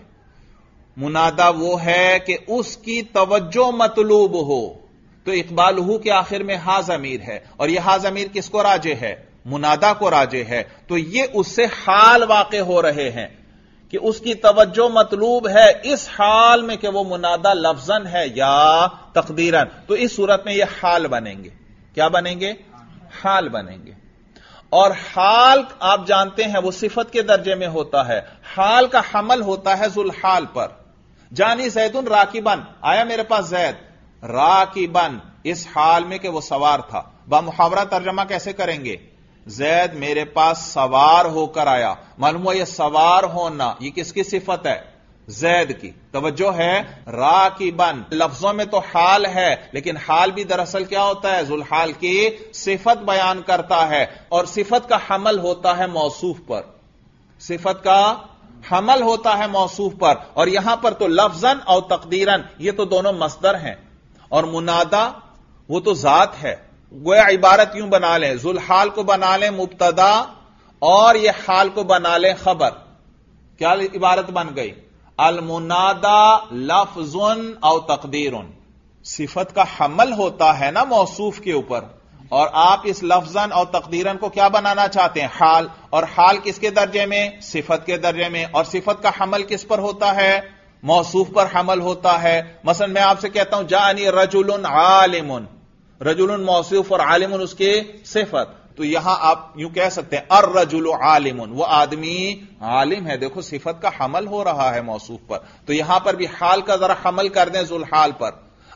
منادا وہ ہے کہ اس کی توجہ مطلوب ہو، تو اقبالہ کے آخر میں ہا ضمیر ہے، اور یہ ہا ضمیر کس کو راجے ہے؟ منادا کو راجے ہے. تو یہ اس سے حال واقع ہو رہے ہیں کہ اس کی توجہ مطلوب ہے اس حال میں کہ وہ منادا لفظاً ہے یا تقدیراً. تو اس صورت میں یہ حال بنیں گے. کیا بنیں گے؟ حال بنیں گے. اور حال آپ جانتے ہیں وہ صفت کے درجے میں ہوتا ہے. حال کا حمل ہوتا ہے ذوالحال پر. جانی زید راکبن، آیا میرے پاس زید راکبن، اس حال میں کہ وہ سوار تھا. بمحاورہ ترجمہ کیسے کریں گے؟ زید میرے پاس سوار ہو کر آیا. معلوم ہوا یہ سوار ہونا یہ کس کی صفت ہے؟ زید کی. توجہ ہے، راکبن لفظوں میں تو حال ہے لیکن حال بھی دراصل کیا ہوتا ہے؟ ذوالحال کی صفت بیان کرتا ہے، اور صفت کا حمل ہوتا ہے موصوف پر. صفت کا حمل ہوتا ہے موصوف پر، اور یہاں پر تو لفظاً اور تقدیراً یہ تو دونوں مصدر ہیں، اور منادا وہ تو ذات ہے. گویا عبارت یوں بنا لیں، ذوالحال کو بنا لیں مبتدا اور یہ حال کو بنا لیں خبر. کیا عبارت بن گئی؟ المنادا لفظ او تقدیر. صفت کا حمل ہوتا ہے نا موصوف کے اوپر، اور آپ اس لفظاً اور تقدیراً کو کیا بنانا چاہتے ہیں؟ حال. اور حال کس کے درجے میں؟ صفت کے درجے میں. اور صفت کا حمل کس پر ہوتا ہے؟ موصوف پر حمل ہوتا ہے. مثلا میں آپ سے کہتا ہوں جانی رجل عالم، رجل موصوف اور عالم اس کے صفت. تو یہاں آپ یوں کہہ سکتے ہیں الرجل عالم، وہ آدمی عالم ہے. دیکھو صفت کا حمل ہو رہا ہے موصوف پر. تو یہاں پر بھی حال کا ذرا حمل کر دیں ذوالحال پر.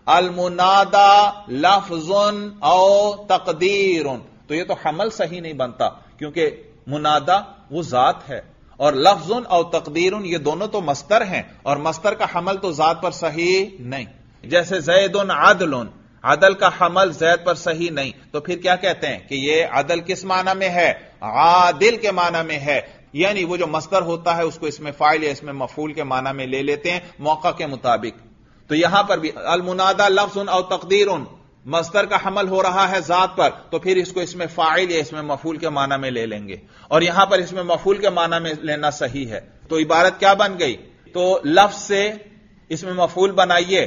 المنادا لفظ او تقدیر. تو یہ تو حمل صحیح نہیں بنتا کیونکہ منادا وہ ذات ہے، اور لفظ او تقدیر یہ دونوں تو مصدر ہیں، اور مصدر کا حمل تو ذات پر صحیح نہیں. جیسے زید عدل، عدل کا حمل زید پر صحیح نہیں. تو پھر کیا کہتے ہیں کہ یہ عدل کس معنی میں ہے؟ عادل کے معنی میں ہے. یعنی وہ جو مصدر ہوتا ہے اس کو اس میں فاعل یا اس میں مفعول کے معنی میں لے لیتے ہیں موقع کے مطابق. تو یہاں پر بھی المنادا لفظ او تقدیر، مصدر کا حمل ہو رہا ہے ذات پر، تو پھر اس کو اس میں فاعل یا اس میں مفعول کے معنی میں لے لیں گے، اور یہاں پر اس میں مفعول کے معنی میں لینا صحیح ہے. تو عبارت کیا بن گئی؟ تو لفظ سے اس میں مفعول بنائیے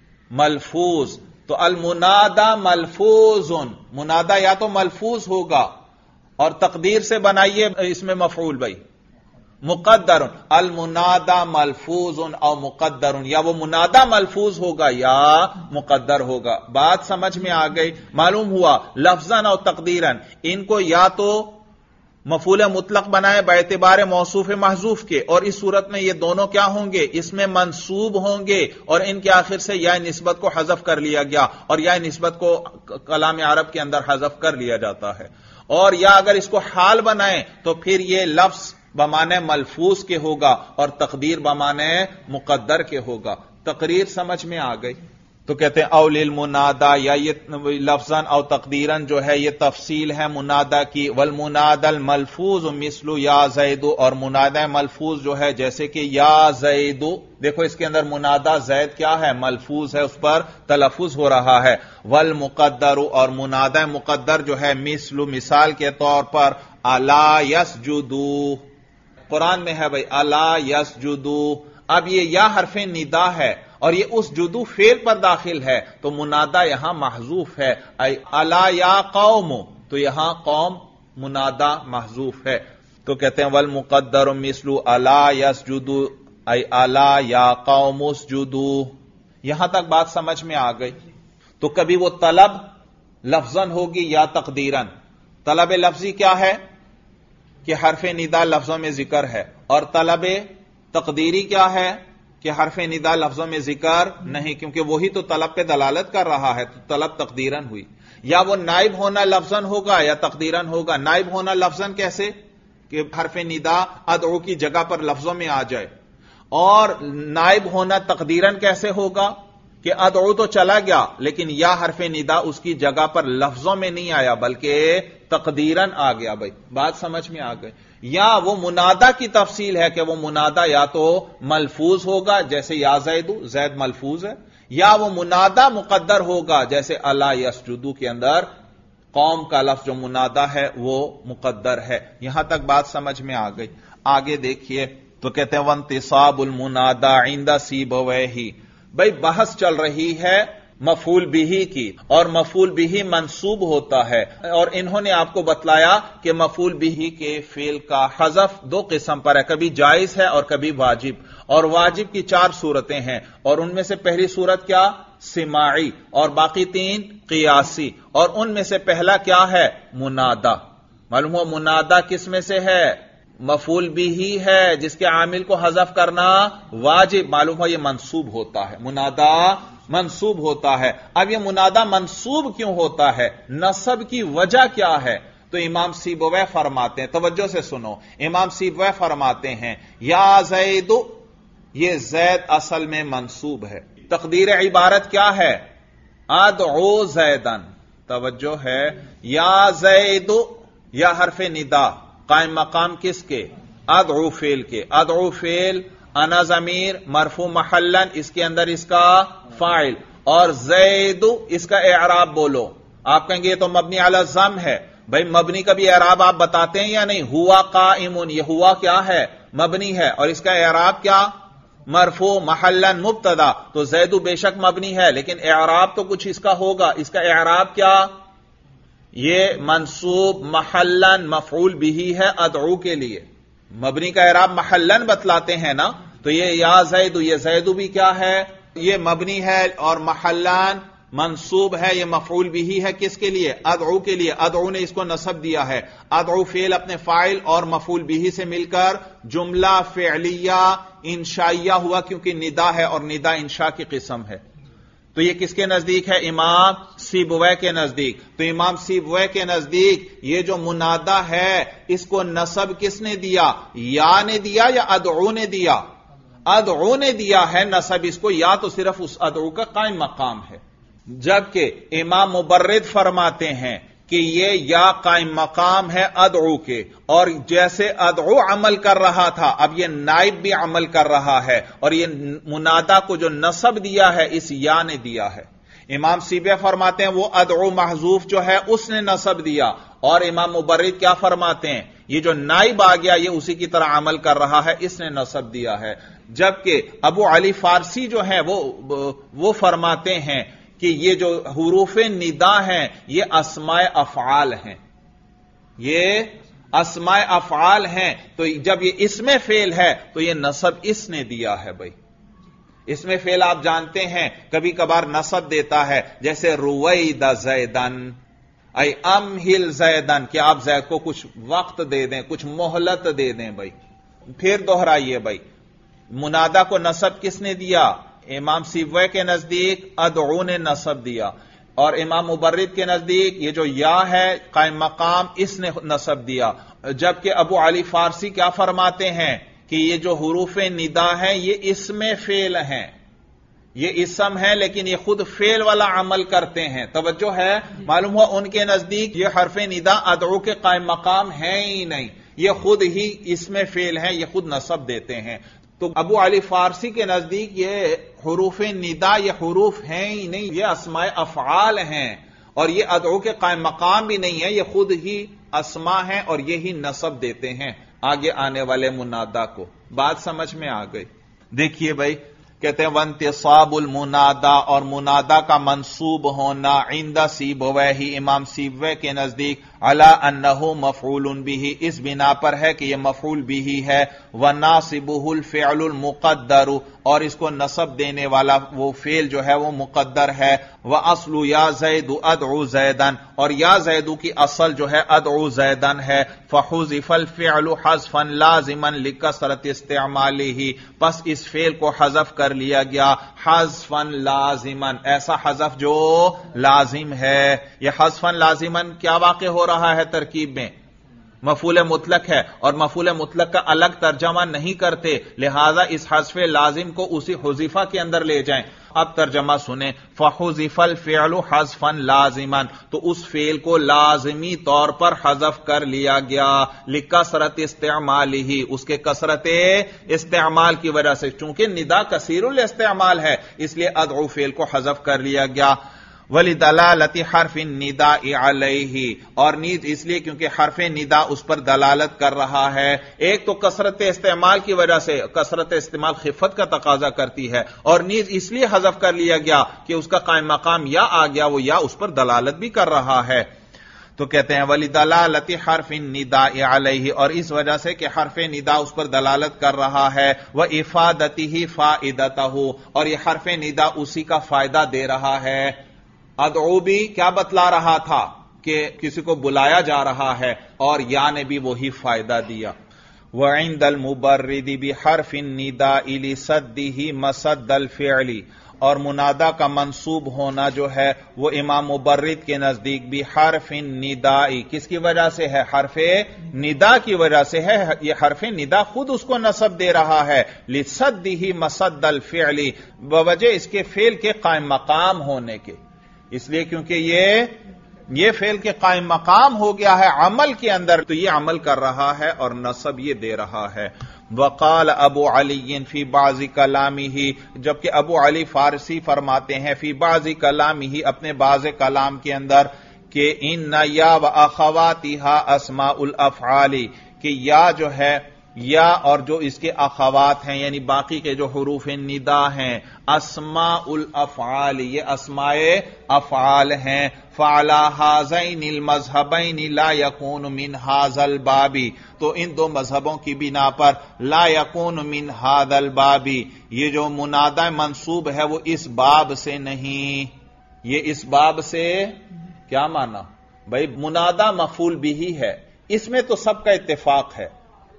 ملفوظ. تو المنادا ملفوظ، منادا یا تو ملفوظ ہوگا، اور تقدیر سے بنائیے اس میں مفعول بھائی مقدر. المنادا ملفوظ او مقدر، یا وہ منادا ملفوظ ہوگا یا مقدر ہوگا. بات سمجھ میں آ گئی؟ معلوم ہوا لفظاً اور تقدیراً ان کو یا تو مفعول مطلق بنائے باعتبار موصوف محذوف کے، اور اس صورت میں یہ دونوں کیا ہوں گے؟ اس میں منصوب ہوں گے، اور ان کے آخر سے یا نسبت کو حذف کر لیا گیا، اور یا نسبت کو کلام عرب کے اندر حذف کر لیا جاتا ہے. اور یا اگر اس کو حال بنائیں تو پھر یہ لفظ بمانے ملفوظ کے ہوگا اور تقدیر بمانے مقدر کے ہوگا. تقریر سمجھ میں آ گئی. تو کہتے ہیں او للمنادا، یا یہ لفظاً او تقدیراً جو ہے یہ تفصیل ہے منادا کی. والمنادا الملفوظ مثل یا زید، اور منادا ملفوظ جو ہے جیسے کہ یا زید. دیکھو اس کے اندر منادا زید کیا ہے؟ ملفوظ ہے، اس پر تلفظ ہو رہا ہے. والمقدر، اور منادا مقدر جو ہے مثل مثال کے طور پر الا یسجدوا. قرآن میں ہے بھائی الا یسجدوا. اب یہ یا حرف ندا ہے اور یہ اس جدو فعل پر داخل ہے تو منادا یہاں محذوف ہے. الا یا قوم، تو یہاں قوم منادا محذوف ہے. تو کہتے ہیں والمقدر مثل الا یسجدوا، ای الا یا قوم اسجدوا. یہاں تک بات سمجھ میں آ گئی. تو کبھی وہ طلب لفظاً ہوگی یا تقدیراً. طلب لفظی کیا ہے کہ حرف ندا لفظوں میں ذکر ہے، اور طلب تقدیری کیا ہے کہ حرف ندا لفظوں میں ذکر نہیں، کیونکہ وہی تو طلب پہ دلالت کر رہا ہے. تو طلب تقدیراً ہوئی. یا وہ نائب ہونا لفظاً ہوگا یا تقدیراً ہوگا. نائب ہونا لفظاً کیسے کہ حرف ندا ادعو کی جگہ پر لفظوں میں آ جائے. اور نائب ہونا تقدیراً کیسے ہوگا کہ ادعو تو چلا گیا لیکن یا حرف ندا اس کی جگہ پر لفظوں میں نہیں آیا بلکہ تقدیراً آ گیا. بھائی بات سمجھ میں آ گئی. یا وہ منادا کی تفصیل ہے کہ وہ منادا یا تو ملفوظ ہوگا جیسے یا زید، زید ملفوظ ہے، یا وہ منادا مقدر ہوگا جیسے الا یسجدوا کے اندر قوم کا لفظ جو منادا ہے وہ مقدر ہے. یہاں تک بات سمجھ میں آ گئی. آگے دیکھیے تو کہتے ہیں وانتصاب المنادا عند سیبویہ. بھائی بحث چل رہی ہے مفعول بہ کی، اور مفعول بہ منصوب ہوتا ہے، اور انہوں نے آپ کو بتلایا کہ مفعول بہ کے فعل کا حذف دو قسم پر ہے، کبھی جائز ہے اور کبھی واجب. اور واجب کی 4 صورتیں ہیں، اور ان میں سے پہلی صورت کیا؟ سماعی، اور باقی 3 قیاسی. اور ان میں سے پہلا کیا ہے؟ منادا. معلوم ہو منادا کس میں سے ہے؟ مفعول بہ ہے جس کے عامل کو حذف کرنا واجب. معلوم ہو یہ منصوب ہوتا ہے، منادا منصوب ہوتا ہے. اب یہ منادا منصوب کیوں ہوتا ہے؟ نصب کی وجہ کیا ہے؟ تو امام سیبویہ فرماتے ہیں، توجہ سے سنو. امام سیبویہ فرماتے ہیں یا زید، یہ زید اصل میں منصوب ہے. تقدیر عبارت کیا ہے؟ ادعو زیدن. توجہ ہے، یا زید یا حرف ندا قائم مقام کس کے؟ ادعو فعل کے. ادعو فعل، انا ضمیر مرفوع محلن، اس کے اندر اس کا فاعل، اور زید اس کا اعراب بولو. آپ کہیں گے یہ تو مبنی علی الضم ہے. بھائی مبنی کا بھی اعراب آپ بتاتے ہیں یا نہیں؟ ہوا قائم، یہ ہوا کیا ہے؟ مبنی ہے، اور اس کا اعراب کیا؟ مرفوع محلن مبتدا. تو زید بے شک مبنی ہے لیکن اعراب تو کچھ اس کا ہوگا. اس کا اعراب کیا؟ یہ منصوب محلن مفعول بہ ہے ادعو کے لیے. مبنی کا اعراب محلن بتلاتے ہیں نا. تو یہ یا زید، یہ زید بھی کیا ہے؟ یہ مبنی ہے، اور محلن منصوب ہے، یہ مفعول بہ ہے کس کے لیے؟ ادعو کے لیے. ادعو نے اس کو نصب دیا ہے. ادعو فعل اپنے فاعل اور مفعول بہ سے مل کر جملہ فعلیہ انشائیہ ہوا، کیونکہ ندا ہے اور ندا انشاء کی قسم ہے. تو یہ کس کے نزدیک ہے؟ امام سیبویہ کے نزدیک. تو امام سیبویہ کے نزدیک یہ جو منادا ہے اس کو نصب کس نے دیا؟ یا نے دیا یا ادعو نے دیا؟ ادعو نے دیا ہے نصب اس کو، یا تو صرف اس ادعو کا قائم مقام ہے. جبکہ امام مبرد فرماتے ہیں کہ یہ یا قائم مقام ہے ادعو کے، اور جیسے ادعو عمل کر رہا تھا اب یہ نائب بھی عمل کر رہا ہے، اور یہ منادا کو جو نصب دیا ہے اس یا نے دیا ہے. امام سیبویہ فرماتے ہیں وہ ادعو محذوف جو ہے اس نے نصب دیا، اور امام مبرد کیا فرماتے ہیں؟ یہ جو نائب آ گیا یہ اسی کی طرح عمل کر رہا ہے، اس نے نصب دیا ہے. جبکہ ابو علی فارسی جو ہیں وہ فرماتے ہیں کہ یہ جو حروف ندا ہیں یہ اسماء افعال ہیں، یہ اسماء افعال ہیں. تو جب یہ اسم فعل ہے تو یہ نصب اس نے دیا ہے. بھائی اسم فعل آپ جانتے ہیں کبھی کبھار نصب دیتا ہے، جیسے روید زیدن، ای امہل زیدن، کہ آپ زید کو کچھ وقت دے دیں، کچھ مہلت دے دیں. بھائی پھر دوہرائیے. بھائی منادا کو نصب کس نے دیا؟ امام سیبویہ کے نزدیک ادعو نے نصب دیا. اور امام مبرد کے نزدیک یہ جو یا ہے قائم مقام اس نے نصب دیا، جبکہ ابو علی فارسی کیا فرماتے ہیں کہ یہ جو حروف ندا ہیں یہ اسم فعل ہیں، یہ اسم ہے لیکن یہ خود فعل والا عمل کرتے ہیں. توجہ ہے؟ معلوم ہوا ان کے نزدیک یہ حرف ندا ادعو کے قائم مقام ہیں ہی نہیں، یہ خود ہی اسم فعل ہیں، یہ خود نصب دیتے ہیں. تو ابو علی فارسی کے نزدیک یہ حروف ندا یہ حروف ہیں ہی نہیں، یہ اسماء افعال ہیں، اور یہ ادعو کے قائم مقام بھی نہیں ہے، یہ خود ہی اسماء ہیں اور یہی نصب دیتے ہیں آگے آنے والے منادا کو. بات سمجھ میں آ گئی؟ دیکھیے بھائی، کہتے ہیں وانتصاب المنادا، اور منادا کا منصوب ہونا عند سیبویہ، امام سیبویہ کے نزدیک علی انہ مفعول بہ، اس بنا پر ہے کہ یہ مفعول بہ ہے، وناصبہ الفعل المقدر، اور اس کو نصب دینے والا وہ فعل جو ہے وہ مقدر ہے. واصل یا زید ادعو زیدن، اور یا زیدو کی اصل جو ہے ادعو زیدن ہے. فحذف الفعل حذفا لازما لکثرت استعمالہ، پس اس فعل کو حذف کر لیا گیا حذفا لازما، ایسا حذف جو لازم ہے. یہ حذفا لازما کیا واقع ہو رہا ہے ترکیب میں؟ مفعول مطلق ہے، اور مفعول مطلق کا الگ ترجمہ نہیں کرتے، لہذا اس حذف لازم کو اسی حذفہ کے اندر لے جائیں. اب ترجمہ سنیں، فحذف الفعل حذفا لازما، تو اس فعل کو لازمی طور پر حذف کر لیا گیا لکثرت استعمالہ، اس کے کثرت استعمال کی وجہ سے، چونکہ ندا کثیر الاستعمال ہے اس لیے ادعو فعل کو حذف کر لیا گیا. وَلِدَلَالَةِ حرف النداء علیہ، اور نیز اس لیے کیونکہ حرف ندا اس پر دلالت کر رہا ہے. ایک تو کثرت استعمال کی وجہ سے، کثرت استعمال خفت کا تقاضا کرتی ہے، اور نیز اس لیے حذف کر لیا گیا کہ اس کا قائم مقام یا آ گیا، وہ یا اس پر دلالت بھی کر رہا ہے. تو کہتے ہیں وَلِدَلَالَةِ حرف النداء علیہ، اور اس وجہ سے کہ حرف ندا اس پر دلالت کر رہا ہے. وَإِفَادَتِهِ فَائِدَتَهُ، اور یہ حرف ندا اسی کا فائدہ دے رہا ہے. ادعو بھی کیا بتلا رہا تھا کہ کسی کو بلایا جا رہا ہے، اور یا نے بھی وہی فائدہ دیا. وعند المبرد بحرف النداء لسدہ مسد الفعل، اور منادا کا منصوب ہونا جو ہے وہ امام مبرد کے نزدیک بھی حرف النداء کس کی وجہ سے ہے؟ حرف ندا کی وجہ سے ہے. یہ حرف ندا خود اس کو نصب دے رہا ہے لسدہ مسد الفعل، بوجہ اس کے فعل کے قائم مقام ہونے کے، اس لیے کیونکہ یہ فعل کے قائم مقام ہو گیا ہے عمل کے اندر، تو یہ عمل کر رہا ہے اور نصب یہ دے رہا ہے. وقال ابو علی فی بعض کلامہ، جبکہ ابو علی فارسی فرماتے ہیں فی بعض کلامہ، اپنے بعض کلام کے اندر، کہ ان یا و اخواتہا اسماء الافعال، کہ یا جو ہے یا اور جو اس کے اخوات ہیں یعنی باقی کے جو حروف ندا ہیں اسماء الافعال، یہ اسماء افعال ہیں. فعلی ہذین المذہبین لا یکون من ھذا الباب، تو ان دو مذہبوں کی بنا پر لا یکون من ھذا الباب، یہ جو منادہ منصوب ہے وہ اس باب سے نہیں. یہ اس باب سے کیا مانا بھائی؟ منادہ مفعول بھی ہے، اس میں تو سب کا اتفاق ہے،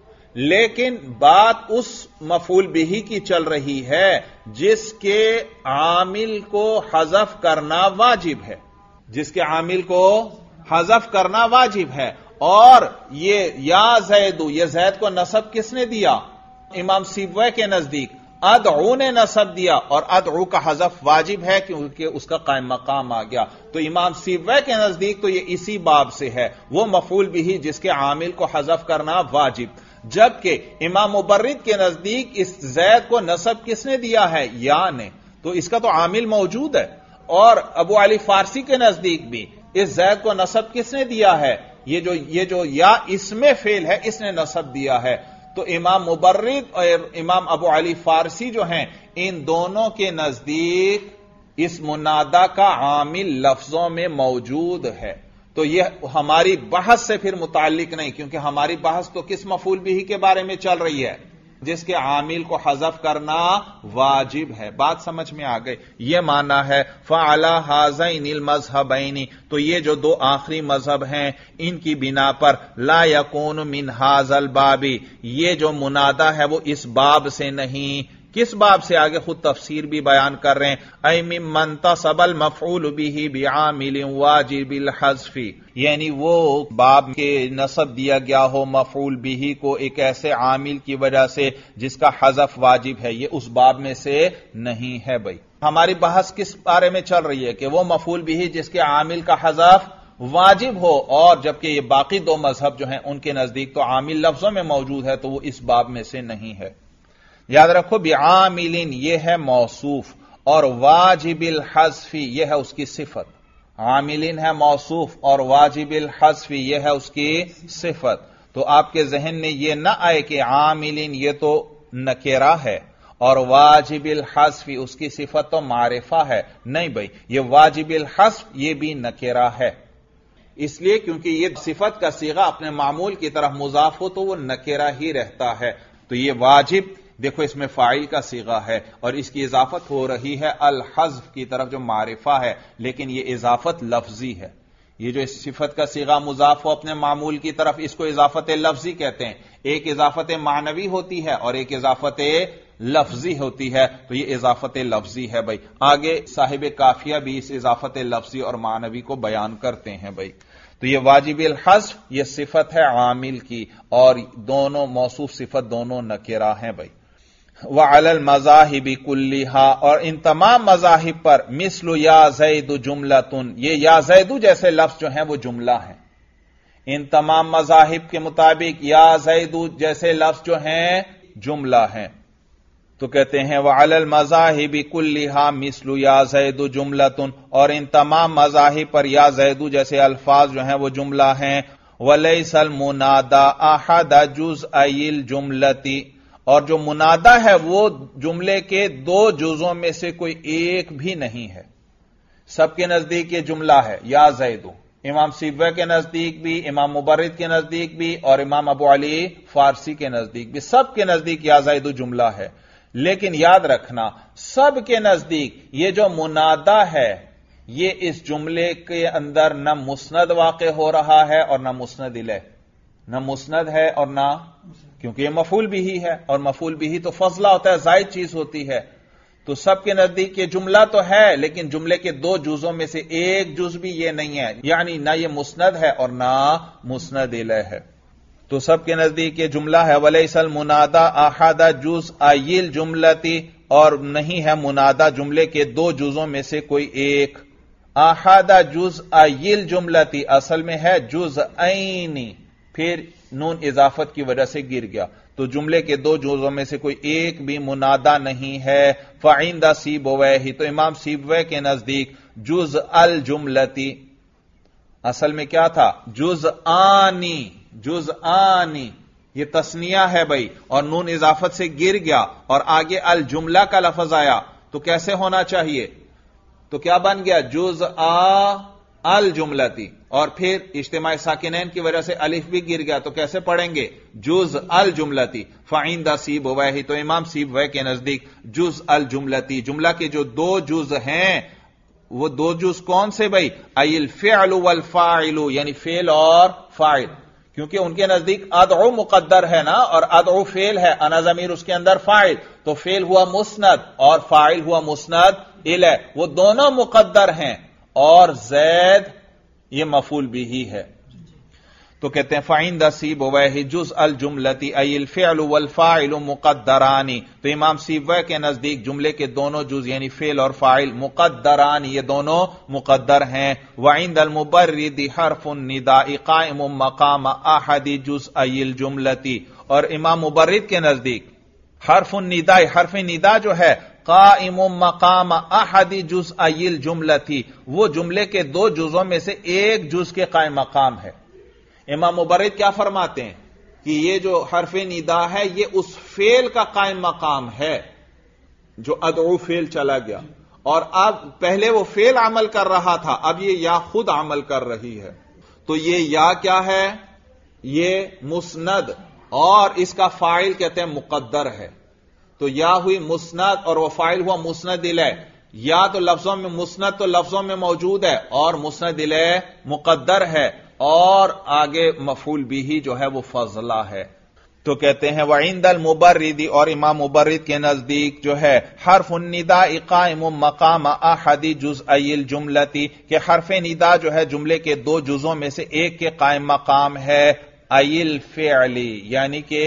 لیکن بات اس مفعول بہ کی چل رہی ہے جس کے عامل کو حذف کرنا واجب ہے، جس کے عامل کو حذف کرنا واجب ہے. اور یہ یا زید، یہ زید کو نصب کس نے دیا؟ امام سیبویہ کے نزدیک ادعو نے نصب دیا، اور ادعو کا حذف واجب ہے کیونکہ اس کا قائم مقام آ گیا. تو امام سیبویہ کے نزدیک تو یہ اسی باب سے ہے، وہ مفعول بہ جس کے عامل کو حذف کرنا واجب. جبکہ امام مبرد کے نزدیک اس زید کو نصب کس نے دیا ہے؟ یا نے، تو اس کا تو عامل موجود ہے. اور ابو علی فارسی کے نزدیک بھی اس زید کو نصب کس نے دیا ہے؟ یہ جو یا اسم فعل ہے اس نے نصب دیا ہے. تو امام مبرد اور امام ابو علی فارسی جو ہیں ان دونوں کے نزدیک اس منادا کا عامل لفظوں میں موجود ہے. تو یہ ہماری بحث سے پھر متعلق نہیں، کیونکہ ہماری بحث تو کس مفعول بہ کے بارے میں چل رہی ہے؟ جس کے عامل کو حذف کرنا واجب ہے. بات سمجھ میں آ گئی؟ یہ معنی ہے فعلی ھذین المذہبین، تو یہ جو دو آخری مذہب ہیں ان کی بنا پر لا یکون من ھذا الباب، یہ جو منادہ ہے وہ اس باب سے نہیں. کس باب سے؟ آگے خود تفسیر بھی بیان کر رہے ہیں، اے ممن تصب المفعول به بعامل واجب الحذف، یعنی وہ باب کے نسب دیا گیا ہو مفعول به کو ایک ایسے عامل کی وجہ سے جس کا حذف واجب ہے، یہ اس باب میں سے نہیں ہے۔ بھائی ہماری بحث کس بارے میں چل رہی ہے کہ وہ مفعول به جس کے عامل کا حذف واجب ہو، اور جبکہ یہ باقی دو مذہب جو ہیں ان کے نزدیک تو عامل لفظوں میں موجود ہے، تو وہ اس باب میں سے نہیں ہے۔ یاد رکھو بعاملین یہ ہے موصوف، اور واجب الحذف یہ ہے اس کی صفت۔ عاملین ہے موصوف اور واجب الحذف یہ ہے اس کی صفت۔ تو آپ کے ذہن میں یہ نہ آئے کہ عاملین یہ تو نکرہ ہے اور واجب الحذف اس کی صفت تو معرفہ ہے، نہیں بھائی، یہ واجب الحذف یہ بھی نکرہ ہے، اس لیے کیونکہ یہ صفت کا صیغہ اپنے معمول کی طرف مضاف ہو تو وہ نکرہ ہی رہتا ہے۔ تو یہ واجب دیکھو اس میں فاعل کا صیغہ ہے اور اس کی اضافت ہو رہی ہے الحذف کی طرف جو معرفہ ہے، لیکن یہ اضافت لفظی ہے۔ یہ جو اس صفت کا صیغہ مضاف ہو اپنے معمول کی طرف، اس کو اضافت لفظی کہتے ہیں۔ ایک اضافت معنوی ہوتی ہے اور ایک اضافت لفظی ہوتی ہے، تو یہ اضافت لفظی ہے بھائی۔ آگے صاحب کافیہ بھی اس اضافت لفظی اور معنوی کو بیان کرتے ہیں بھائی۔ تو یہ واجب الحذف یہ صفت ہے عامل کی، اور دونوں موصوف صفت دونوں نکرہ ہیں بھائی۔ وعلی المذاہب کلھا، اور ان تمام مذاہب پر، مثل یا زید جملۃ، یہ یا زید جیسے لفظ جو ہیں وہ جملہ ہیں۔ ان تمام مذاہب کے مطابق یا زید جیسے لفظ جو ہیں جملہ ہیں۔ تو کہتے ہیں وعلی المذاہب کلھا مثل یا زید جملۃ، اور ان تمام مذاہب پر یا زید جیسے الفاظ جو ہیں وہ جملہ ہیں۔ ولیس المنادى احد جزئی الجملۃ، اور جو منادہ ہے وہ جملے کے دو جزوں میں سے کوئی ایک بھی نہیں ہے۔ سب کے نزدیک یہ جملہ ہے یا زید، امام سیبوی کے نزدیک بھی، امام مبرد کے نزدیک بھی، اور امام ابو علی فارسی کے نزدیک بھی، سب کے نزدیک یا زید جملہ ہے۔ لیکن یاد رکھنا سب کے نزدیک یہ جو منادہ ہے یہ اس جملے کے اندر نہ مسند واقع ہو رہا ہے اور نہ مسند الیہ، نہ مسند ہے اور نہ، کیونکہ یہ مفعول بھی ہے، اور مفعول بھی تو فضلہ ہوتا ہے، زائد چیز ہوتی ہے۔ تو سب کے نزدیک یہ جملہ تو ہے لیکن جملے کے دو جزوں میں سے ایک جز بھی یہ نہیں ہے، یعنی نہ یہ مسند ہے اور نہ مسند الیہ ہے۔ تو سب کے نزدیک یہ جملہ ہے ولیس المنادى احد جزئی الجملۃ، اور نہیں ہے منادہ جملے کے دو جزوں میں سے کوئی ایک۔ احد جزئی الجملۃ اصل میں ہے جزئین، پھر نون اضافت کی وجہ سے گر گیا، تو جملے کے دو جزوں میں سے کوئی ایک بھی منادہ نہیں ہے۔ فعند سیبویہ، تو امام سیبوی کے نزدیک جزء الجملۃ اصل میں کیا تھا جزآنی، جزآنی یہ تثنیہ ہے بھائی، اور نون اضافت سے گر گیا اور آگے الجملہ کا لفظ آیا تو کیسے ہونا چاہیے؟ تو کیا بن گیا جزء الجملتی، اور پھر اجتماع ساکنین کی وجہ سے الف بھی گر گیا تو کیسے پڑھیں گے جزء الجملتی۔ فعند سیبویہ، تو امام سیبوی کے نزدیک جزء الجملتی جملہ کے جو دو جز ہیں وہ دو جز کون سے بھائی؟ ای الفعل والفاعل، یعنی فعل اور فاعل، کیونکہ ان کے نزدیک ادعو مقدر ہے نا، اور ادعو فعل ہے، انا ضمیر اس کے اندر فاعل، تو فعل ہوا مسند اور فاعل ہوا مسند الیہ، وہ دونوں مقدر ہیں، اور زید یہ مفعول بھی ہے۔ تو کہتے ہیں فعند سیبویہ جزء الجملۃ ای الفعل والفاعل مقدران، تو امام سیبوی کے نزدیک جملے کے دونوں جز یعنی فعل اور فاعل مقدران، یہ دونوں مقدر ہیں۔ وعند المبرد حرف النداء قائم مقام احد جزئی الجملۃ، اور امام مبرد کے نزدیک حرف النداء، حرف ندا جو ہے قائم مقام احد جزئی الجملۃ، وہ جملے کے دو جزوں میں سے ایک جز کے قائم مقام ہے۔ امام مبرد کیا فرماتے ہیں کہ یہ جو حرف ندا ہے یہ اس فعل کا قائم مقام ہے جو ادعو فعل چلا گیا، اور اب پہلے وہ فعل عمل کر رہا تھا، اب یہ یا خود عمل کر رہی ہے، تو یہ یا کیا ہے؟ یہ مسند، اور اس کا فاعل کہتے ہیں مقدر ہے، تو یا ہوئی مسند اور وہ فاعل ہوا مسند الیہ۔ یا تو لفظوں میں مسند تو لفظوں میں موجود ہے اور مسند الیہ مقدر ہے، اور آگے مفعول بھی جو ہے وہ فضلہ ہے۔ تو کہتے ہیں وعند المبرد، اور امام مبرد کے نزدیک جو ہے حرف النداء قائم مقام احد جزئی الجملتی، کہ حرف ندا جو ہے جملے کے دو جزوں میں سے ایک کے قائم مقام ہے، ای الفعلی یعنی کہ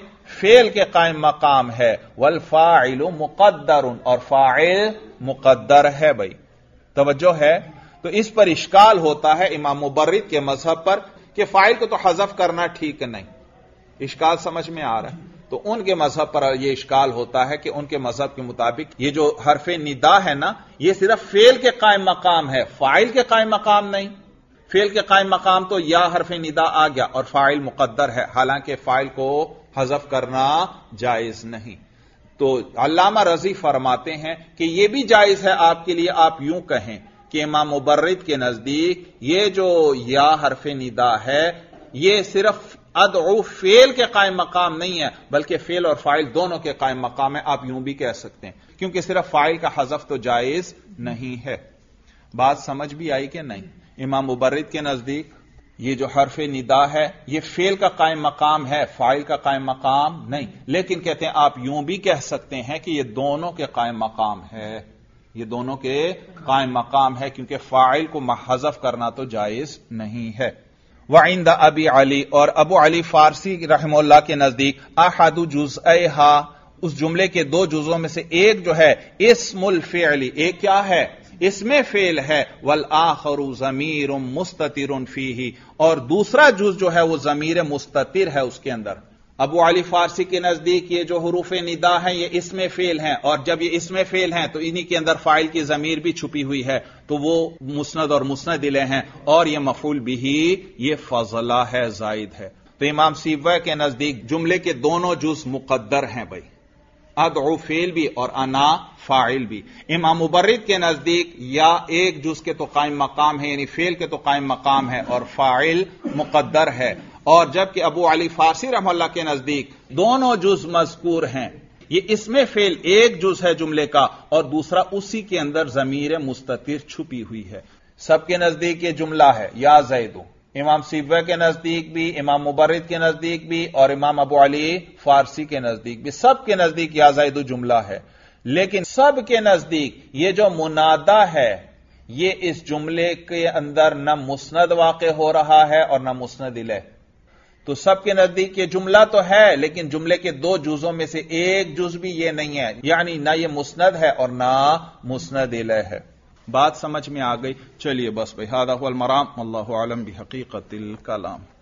فعل کے قائم مقام ہے، والفاعل مقدر، اور فاعل مقدر ہے۔ بھائی توجہ ہے؟ تو اس پر اشکال ہوتا ہے امام مبرد کے مذہب پر کہ فاعل کو تو حذف کرنا ٹھیک نہیں، اشکال سمجھ میں آ رہا ہے؟ تو ان کے مذہب پر یہ اشکال ہوتا ہے کہ ان کے مذہب کے مطابق یہ جو حرف ندا ہے نا، یہ صرف فعل کے قائم مقام ہے، فاعل کے قائم مقام نہیں۔ فعل کے قائم مقام تو یا حرف ندا آ گیا اور فاعل مقدر ہے، حالانکہ فاعل کو حذف کرنا جائز نہیں۔ تو علامہ رضی فرماتے ہیں کہ یہ بھی جائز ہے آپ کے لیے، آپ یوں کہیں کہ امام مبرد کے نزدیک یہ جو یا حرف ندا ہے یہ صرف ادعو فعل کے قائم مقام نہیں ہے، بلکہ فعل اور فاعل دونوں کے قائم مقام ہے، آپ یوں بھی کہہ سکتے ہیں، کیونکہ صرف فاعل کا حذف تو جائز نہیں ہے۔ بات سمجھ بھی آئی کہ نہیں؟ امام مبرد کے نزدیک یہ جو حرف ندا ہے یہ فعل کا قائم مقام ہے، فاعل کا قائم مقام نہیں، لیکن کہتے ہیں آپ یوں بھی کہہ سکتے ہیں کہ یہ دونوں کے قائم مقام ہے، یہ دونوں کے قائم مقام ہے، کیونکہ فاعل کو حذف کرنا تو جائز نہیں ہے۔ وعند ابی علی، اور ابو علی فارسی رحمہ اللہ کے نزدیک احد جزئیہا، اس جملے کے دو جزوں میں سے ایک جو ہے اسم الفعل، ایک کیا ہے؟ اسم فعل ہے، والآخر ضمیر مستتر فیہ، اور دوسرا جز جو ہے وہ ضمیر مستتر ہے اس کے اندر۔ ابو علی فارسی کے نزدیک یہ جو حروف ندا ہیں یہ اسم فعل ہیں، اور جب یہ اسم فعل ہیں تو انہی کے اندر فاعل کی ضمیر بھی چھپی ہوئی ہے، تو وہ مسند اور مسند الیہ ہیں، اور یہ مفعول بہ یہ فضلہ ہے، زائد ہے۔ تو امام سیبوی کے نزدیک جملے کے دونوں جز مقدر ہیں بھائی، ادعو فعل بھی اور انا فاعل بھی۔ امام مبرد کے نزدیک یا ایک جز کے تو قائم مقام ہے، یعنی فعل کے تو قائم مقام ہے، اور فاعل مقدر ہے، اور جبکہ ابو علی فارسی رحمہ اللہ کے نزدیک دونوں جز مذکور ہیں، یہ اسم فعل ایک جز ہے جملے کا، اور دوسرا اسی کے اندر ضمیر مستتر چھپی ہوئی ہے۔ سب کے نزدیک یہ جملہ ہے یا زیدو، امام سیبوی کے نزدیک بھی، امام مبرد کے نزدیک بھی، اور امام ابو علی فارسی کے نزدیک بھی، سب کے نزدیک یا زیدو جملہ ہے، لیکن سب کے نزدیک یہ جو منادا ہے یہ اس جملے کے اندر نہ مسند واقع ہو رہا ہے اور نہ مسند الیہ۔ تو سب کے نزدیک یہ جملہ تو ہے، لیکن جملے کے دو جزوں میں سے ایک جز بھی یہ نہیں ہے، یعنی نہ یہ مسند ہے اور نہ مسند الیہ ہے۔ بات سمجھ میں آ گئی؟ چلیے بس بھائی، ھذا ھو المرام، واللہ اعلم بحقیقت الکلام۔